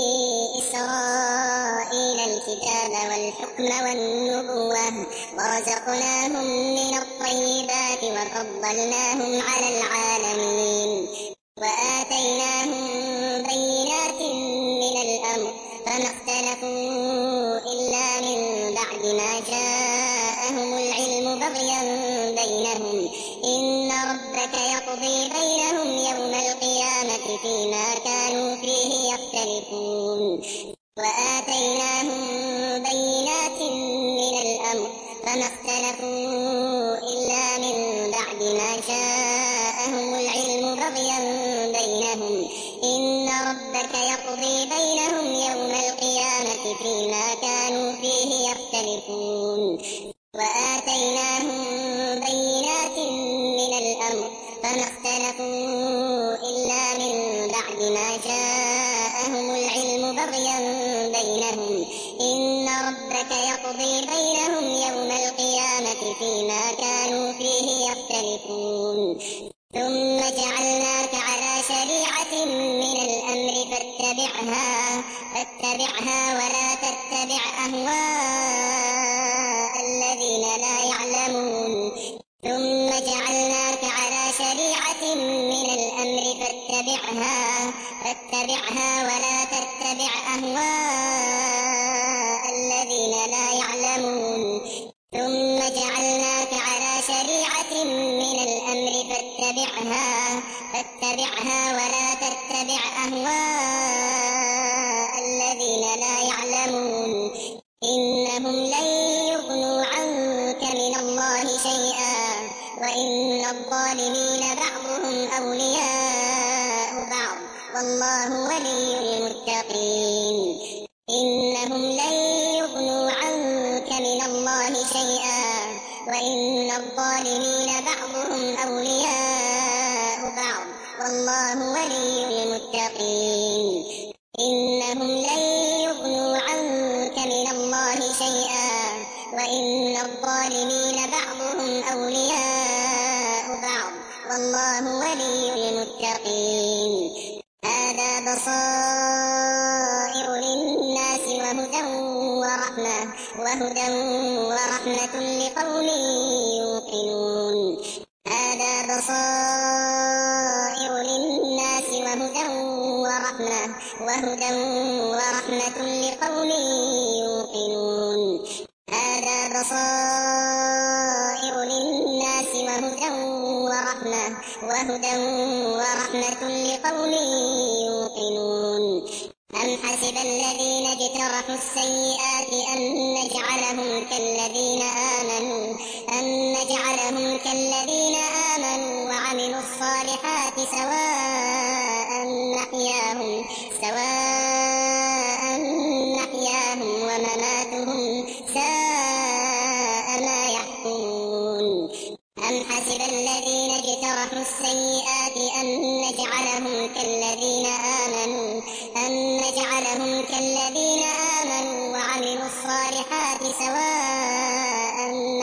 إسرائيل الكتاب والحكم والنبوة ورزقناهم من الطيبات وفضلناهم على العالمين وآتيناهم بينات من الأمر فما اختلفوا إلا من بعد ما جاءهم العلم بغيا بينهم إن ربك يقضي بينهم يوم القيامة فيما كانوا فيه يختلفون وآتيناهم بينات من الأمر فما اختلفوا إلا من بعد ما جاءهم العلم بغيا بينهم إن ربك يقضي بينهم يوم القيامة فيما كانوا فيه يختلفون وآتيناهم بينات من الأمر فما اختلفوا إلا من بعد ما جاءهم العلم بغيا بينهم إن ربك يقضي بينهم يوم القيامة فيما كانوا فيه يختلفون ثم جعلناك على شريعة من الأمر فاتبعها ولا تتبع أهواء الذين لا يعلمون ثم جعلناك على شريعة من الأمر فاتبعها ولا تتبع أهواء الذين لا يعلمون ثم جعلناك على شريعة من الأمر فاتبعها ولا تتبع أهواء الذين لا يعلمون إنهم لن يغنوا عنك من الله شيئا وإن الظالمين بعضهم أولياء بعض والله ولي المتقين إنهم لن يغنوا عنك من الله شيئا وإن الظالمين بعضهم أولياء بعض والله ولي المتقين إنهم لن يغنوا عنك من الله شيئا وإن الظالمين بعضهم أولياء بعض والله ولي المتقين هذا بصائر للناس وهدى ورحمة لقوم يوقنون هذا بصائر للناس وهدى وهدى ورحمة لقوم يوقنون هذا بصائر للناس وهدى ورحمة لقوم يوقنون أم حسب الذين اجترحوا السيئات أن نجعلهم كالذين آمنوا وعملوا الصالحات سواء محياهم ومماتهم ساء ما يحكمون أم حسب الذين اجترحوا السيئات أن نجعلهم كالذين آمنوا وعملوا الصالحات سواء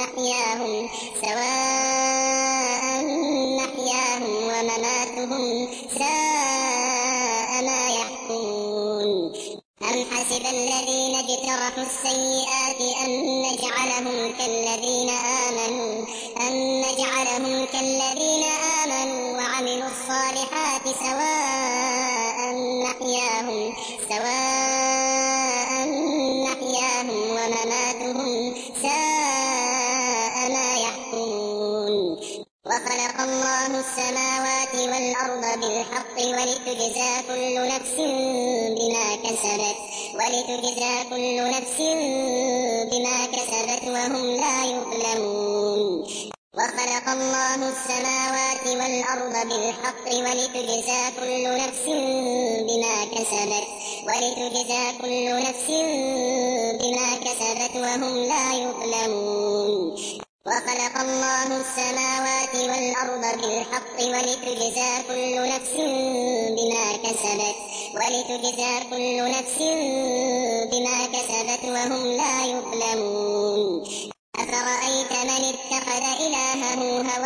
محياهم ومماتهم ساء ما يحكمون أم حسب الذين اجترحوا السيئات أن نجعلهم كالذين آمنوا وعملوا الصالحات سواء محياهم ومماتهم ساء ما يحكمون وخلق الله السماوات والأرض بالحق ولتجزى كل نفس بما كسبت وهم لا يظلمون وخلق الله السماوات والأرض بالحق ولتجزى كل نفس بما كسبت وهم لا يظلمون وخلق الله السماوات والأرض بالحق ولتجزى كل نفس بما كسبت وهم لا يظلمون أفرأيت من اتخذ إلهه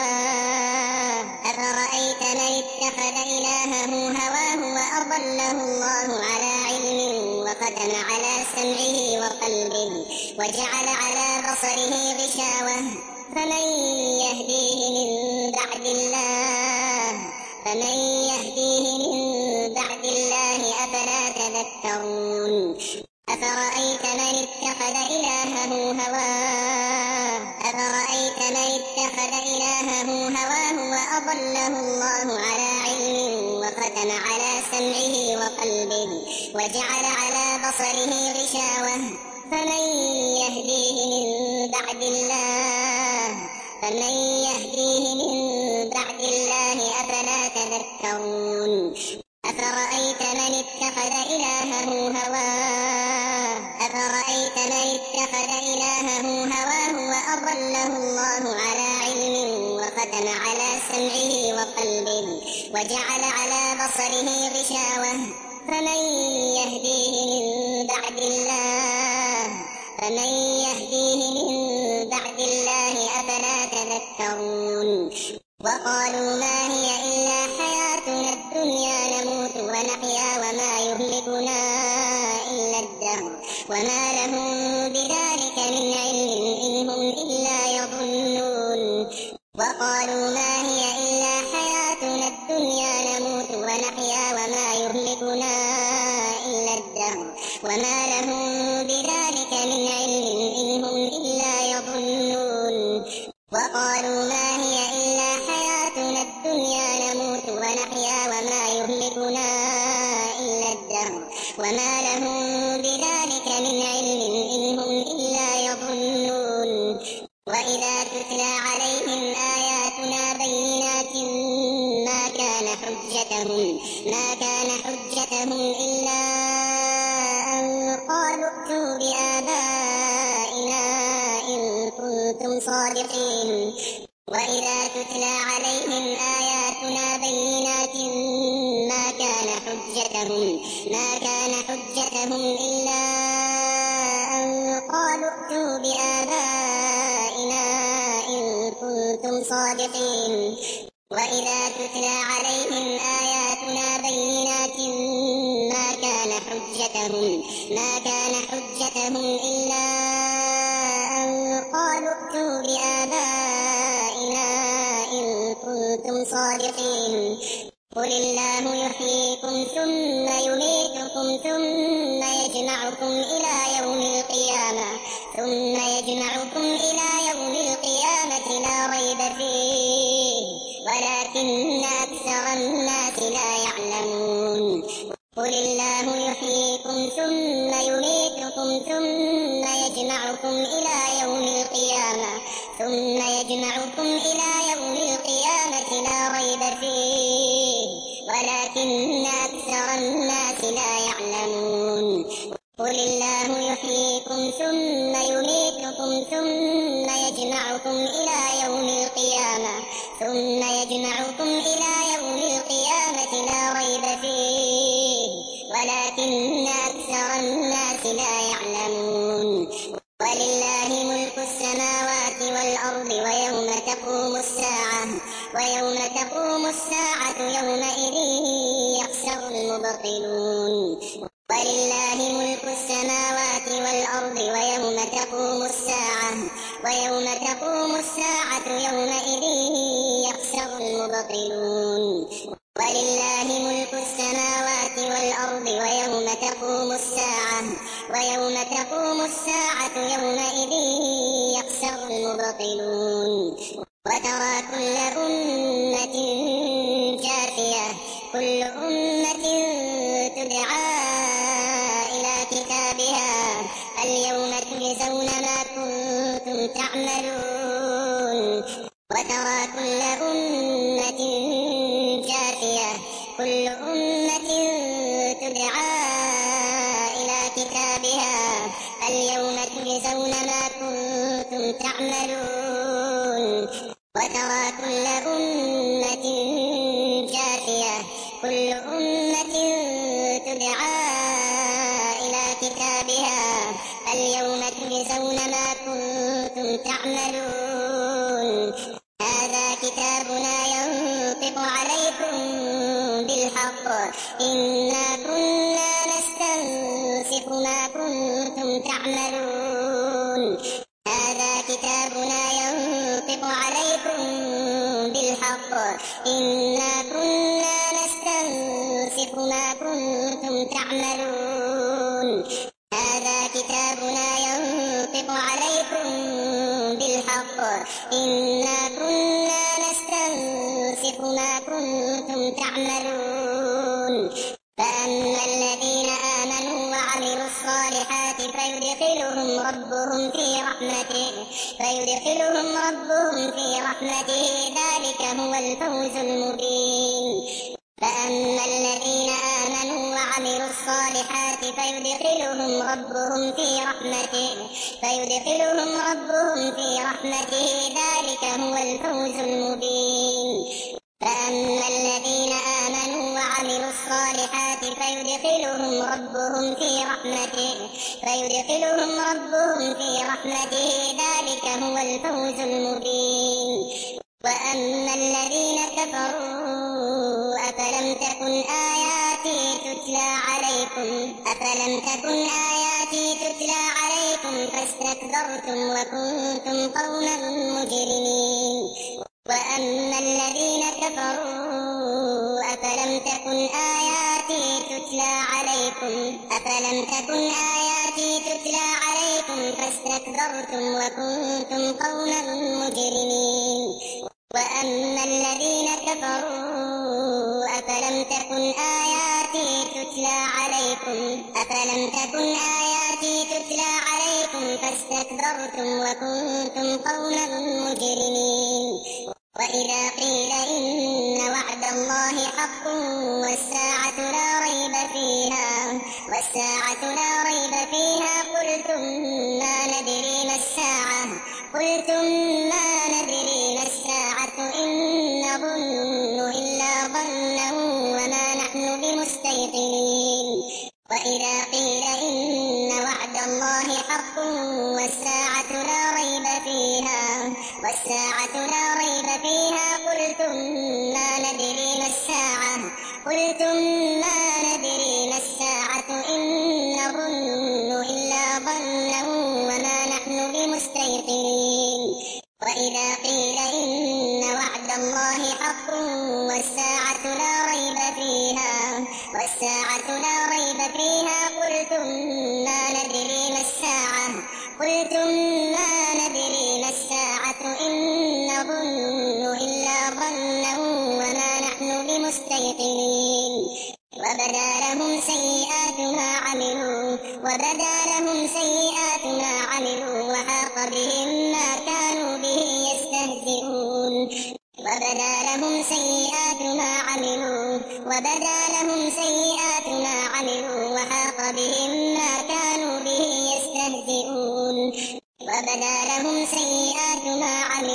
هواه وأضله الله على علم وختم على سمعه وقلبه وجعل على بصره غشاوة فمن يهديه من بعد الله أفلا تذكرون أفرأيت من اتخذ إلهه هواه وأضله الله على علم وختم على سمعه وقلبه وجعل على بصره غشاوة فمن يهديه من بعد الله أفلا تذكرون أفرأيت من اتخذ إلهه هواه وأضله الله على علم وختم على سمعه وقلبه وجعل على بصره غشاوة فمن يهديه من بعد الله أفلا تذكرون وقالوا ما هي إلا حياتنا الدنيا نموت ونحيا وما يهلكنا إلا الدهر وما لهم بذلك من علم إن هم إلا يظنون وقالوا ما هي إلا حياتنا الدنيا نموت ونحيا وما يهلكنا إلا الدهر وما لهم بذلك من علم إن هم إلا يظنون وقالوا ما هي إلا حياتنا الدنيا نموت ونحيا وما يهلكنا إلا الدهر وما لهم بذلك من علم إن هم إلا يظنون وإذا تتلى عليهم آياتنا بينات ما كان حجتهم إلا أن قالوا ائتوا بآبائنا إن كنتم صادقين وإذا تتلى عليهم آياتنا بينات ما كان حجتهم إلا أن قالوا ائتوا بآبائنا إن كنتم صادقين وإذا تتلى عليهم آياتنا بينات ما كان حجتهم إلا أن قالوا ائتوا بآبائنا إن كنتم صادقين قل الله يحييكم ثم يميتكم ثم يجمعكم إلى يوم القيامة لا ريب فيه ولكن أكثر الناس لا يعلمون قل الله يحييكم ثم يميتكم ثم يجمعكم إلى يوم القيامة لا ريب فيه ولكن أكثر الناس لا يعلمون قل الله يحييكم ثم يميتكم ثم يجمعكم إلى يوم القيامة لا ريب فيه ولكن أكثر الناس لا يعلمون ولله ملك السماوات والأرض ويوم تقوم الساعة يومئذ يخسر المبطلون ولله ملك السماوات والأرض ويوم تقوم الساعة يومئذ يخسر المبطلون ولله ملك السماوات والأرض ويوم تقوم الساعة يومئذ يخسر المبطلون وترى كل أمة جاثية كل أمة تدعى إلى كتابها اليوم تجزون ما كنتم تعملون وترى كل أمة جاثية كل أمة تدعى إلى كتابها اليوم تجزون ما كنتم تعملون وترى كل أمة جاثية كل أمة تدعى إلى كتابها اليوم تجزون ما كنتم تعملون هذا كتابنا ينطق عليكم بالحق إنا كنا نستنسخ ما كنتم تعملون هذا كتابنا ينطق عليكم بالحق إنا كنا نستنسخ ما كنتم تعملون هذا كتابنا ينطق عليكم بالحق إنا كنا نستنسخ ما كنتم تعملون فأما الذين آمنوا وعملوا الصالحات فيدخلهم ربهم في رحمته ذلك هو الفوز المبين فأما الذين آمنوا وعملوا الصالحات فيدخلهم ربهم في رحمته ذلك هو الفوز المبين فأما الذين آمنوا وعملوا الصالحات فيدخلهم ربهم في رحمته ذلك هو الفوز المبين وأما الذين كفروا أفلم تكن آياتي تتلى عليكم فاستكبرتم وكنتم قوما مجرمين وأما الذين كفروا أفلم تكن آياتي تتلى عليكم فاستكبرتم وكنتم قوما مجرمين وأما الذين كفروا أفلم تكن آياتي تتلى عليكم فاستكبرتم وكنتم قوما مجرمين وإذا قيل إن وعد الله حق والساعة لا ريب فيها قلتم ما ندري ما الساعة إن نظن إلا ظنا وما نحن بمستيقنين وإذا قيل إن وعد الله حق والساعة لا ريب فيها قلتم ما ندري ما الساعة إن نظن إلا ظنا وما نحن بمستيقنين وإذا قيل إن وعد الله حق والساعة لا ريب فيها قلتم ما ندري ما الساعة إن نظن إلا ظنا وما نحن بمستيقنين وبدا لهم سيئات ما عملوا وحاق بهم ما كانوا به يستهزئون وبدا لهم سيئات ما عملوا وحاق بهم ما كانوا به يستهزئون وبدا لهم سيئات ما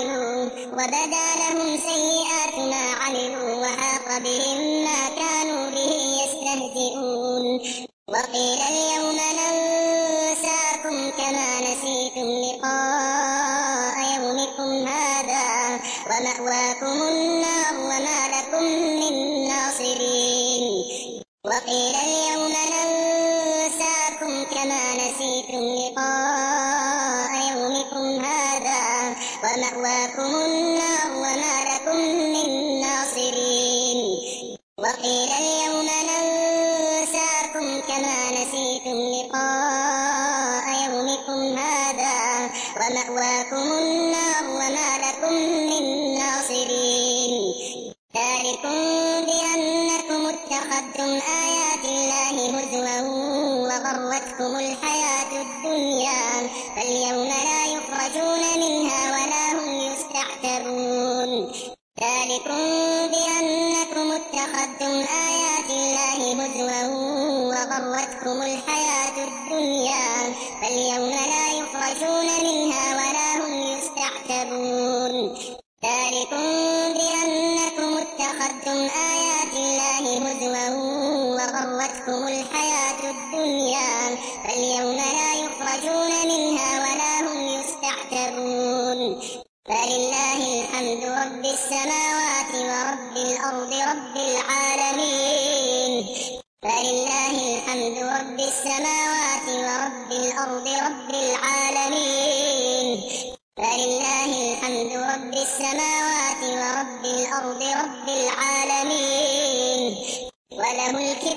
عملوا وحاق بهم ما كانوا به يستهزئون وقيل اليوم ننساكم كما نسيتم لقاء يومكم هذا ومأواكم النار وما لكم من ناصرين وقيل اليوم ننساكم كما نسيتم لقاء يومكم هذا ومأواكم النار وما لكم من ناصرين وقيل اليوم ننساكم كما نسيتم لقاء يومكم هذا ومأواكم النار وما لكم من ناصرين ذلكم بأنكم اتخذتم آيات الله هزوا وغرتكم الحياة الدنيا فاليوم لا يخرجون منها ولا هم يستعتبون ذلكم بأنكم اتخذتم آيات الله هزوا وغرتكم الحياة الدنيا فاليوم لا يخرجون منها ولا هم يستعتبون ذلكم بأنكم اتخذتم آيات الله هزوا وغرتكم الحياة الدنيا فاليوم لا يخرجون منها ولا هم يستعتبون فلله الحمد رب السماوات ورب الأرض رب العالمين فلله الحمد رب السماوات ورب الأرض رب العالمين فلله الحمد رب السماوات ورب الأرض رب العالمين وله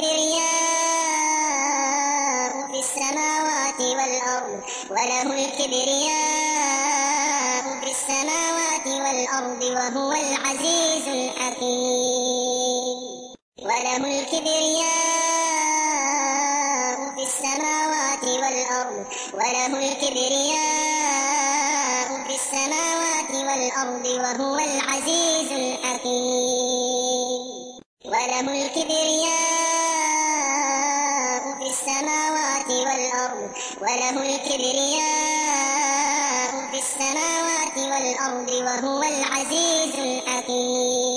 الكبرياء في السماوات والأرض وهو العزيز الحكيم وله الكبرياء في السماوات والأرض وهو العزيز الحكيم وله الكبرياء في السماوات والأرض وهو العزيز الحكيم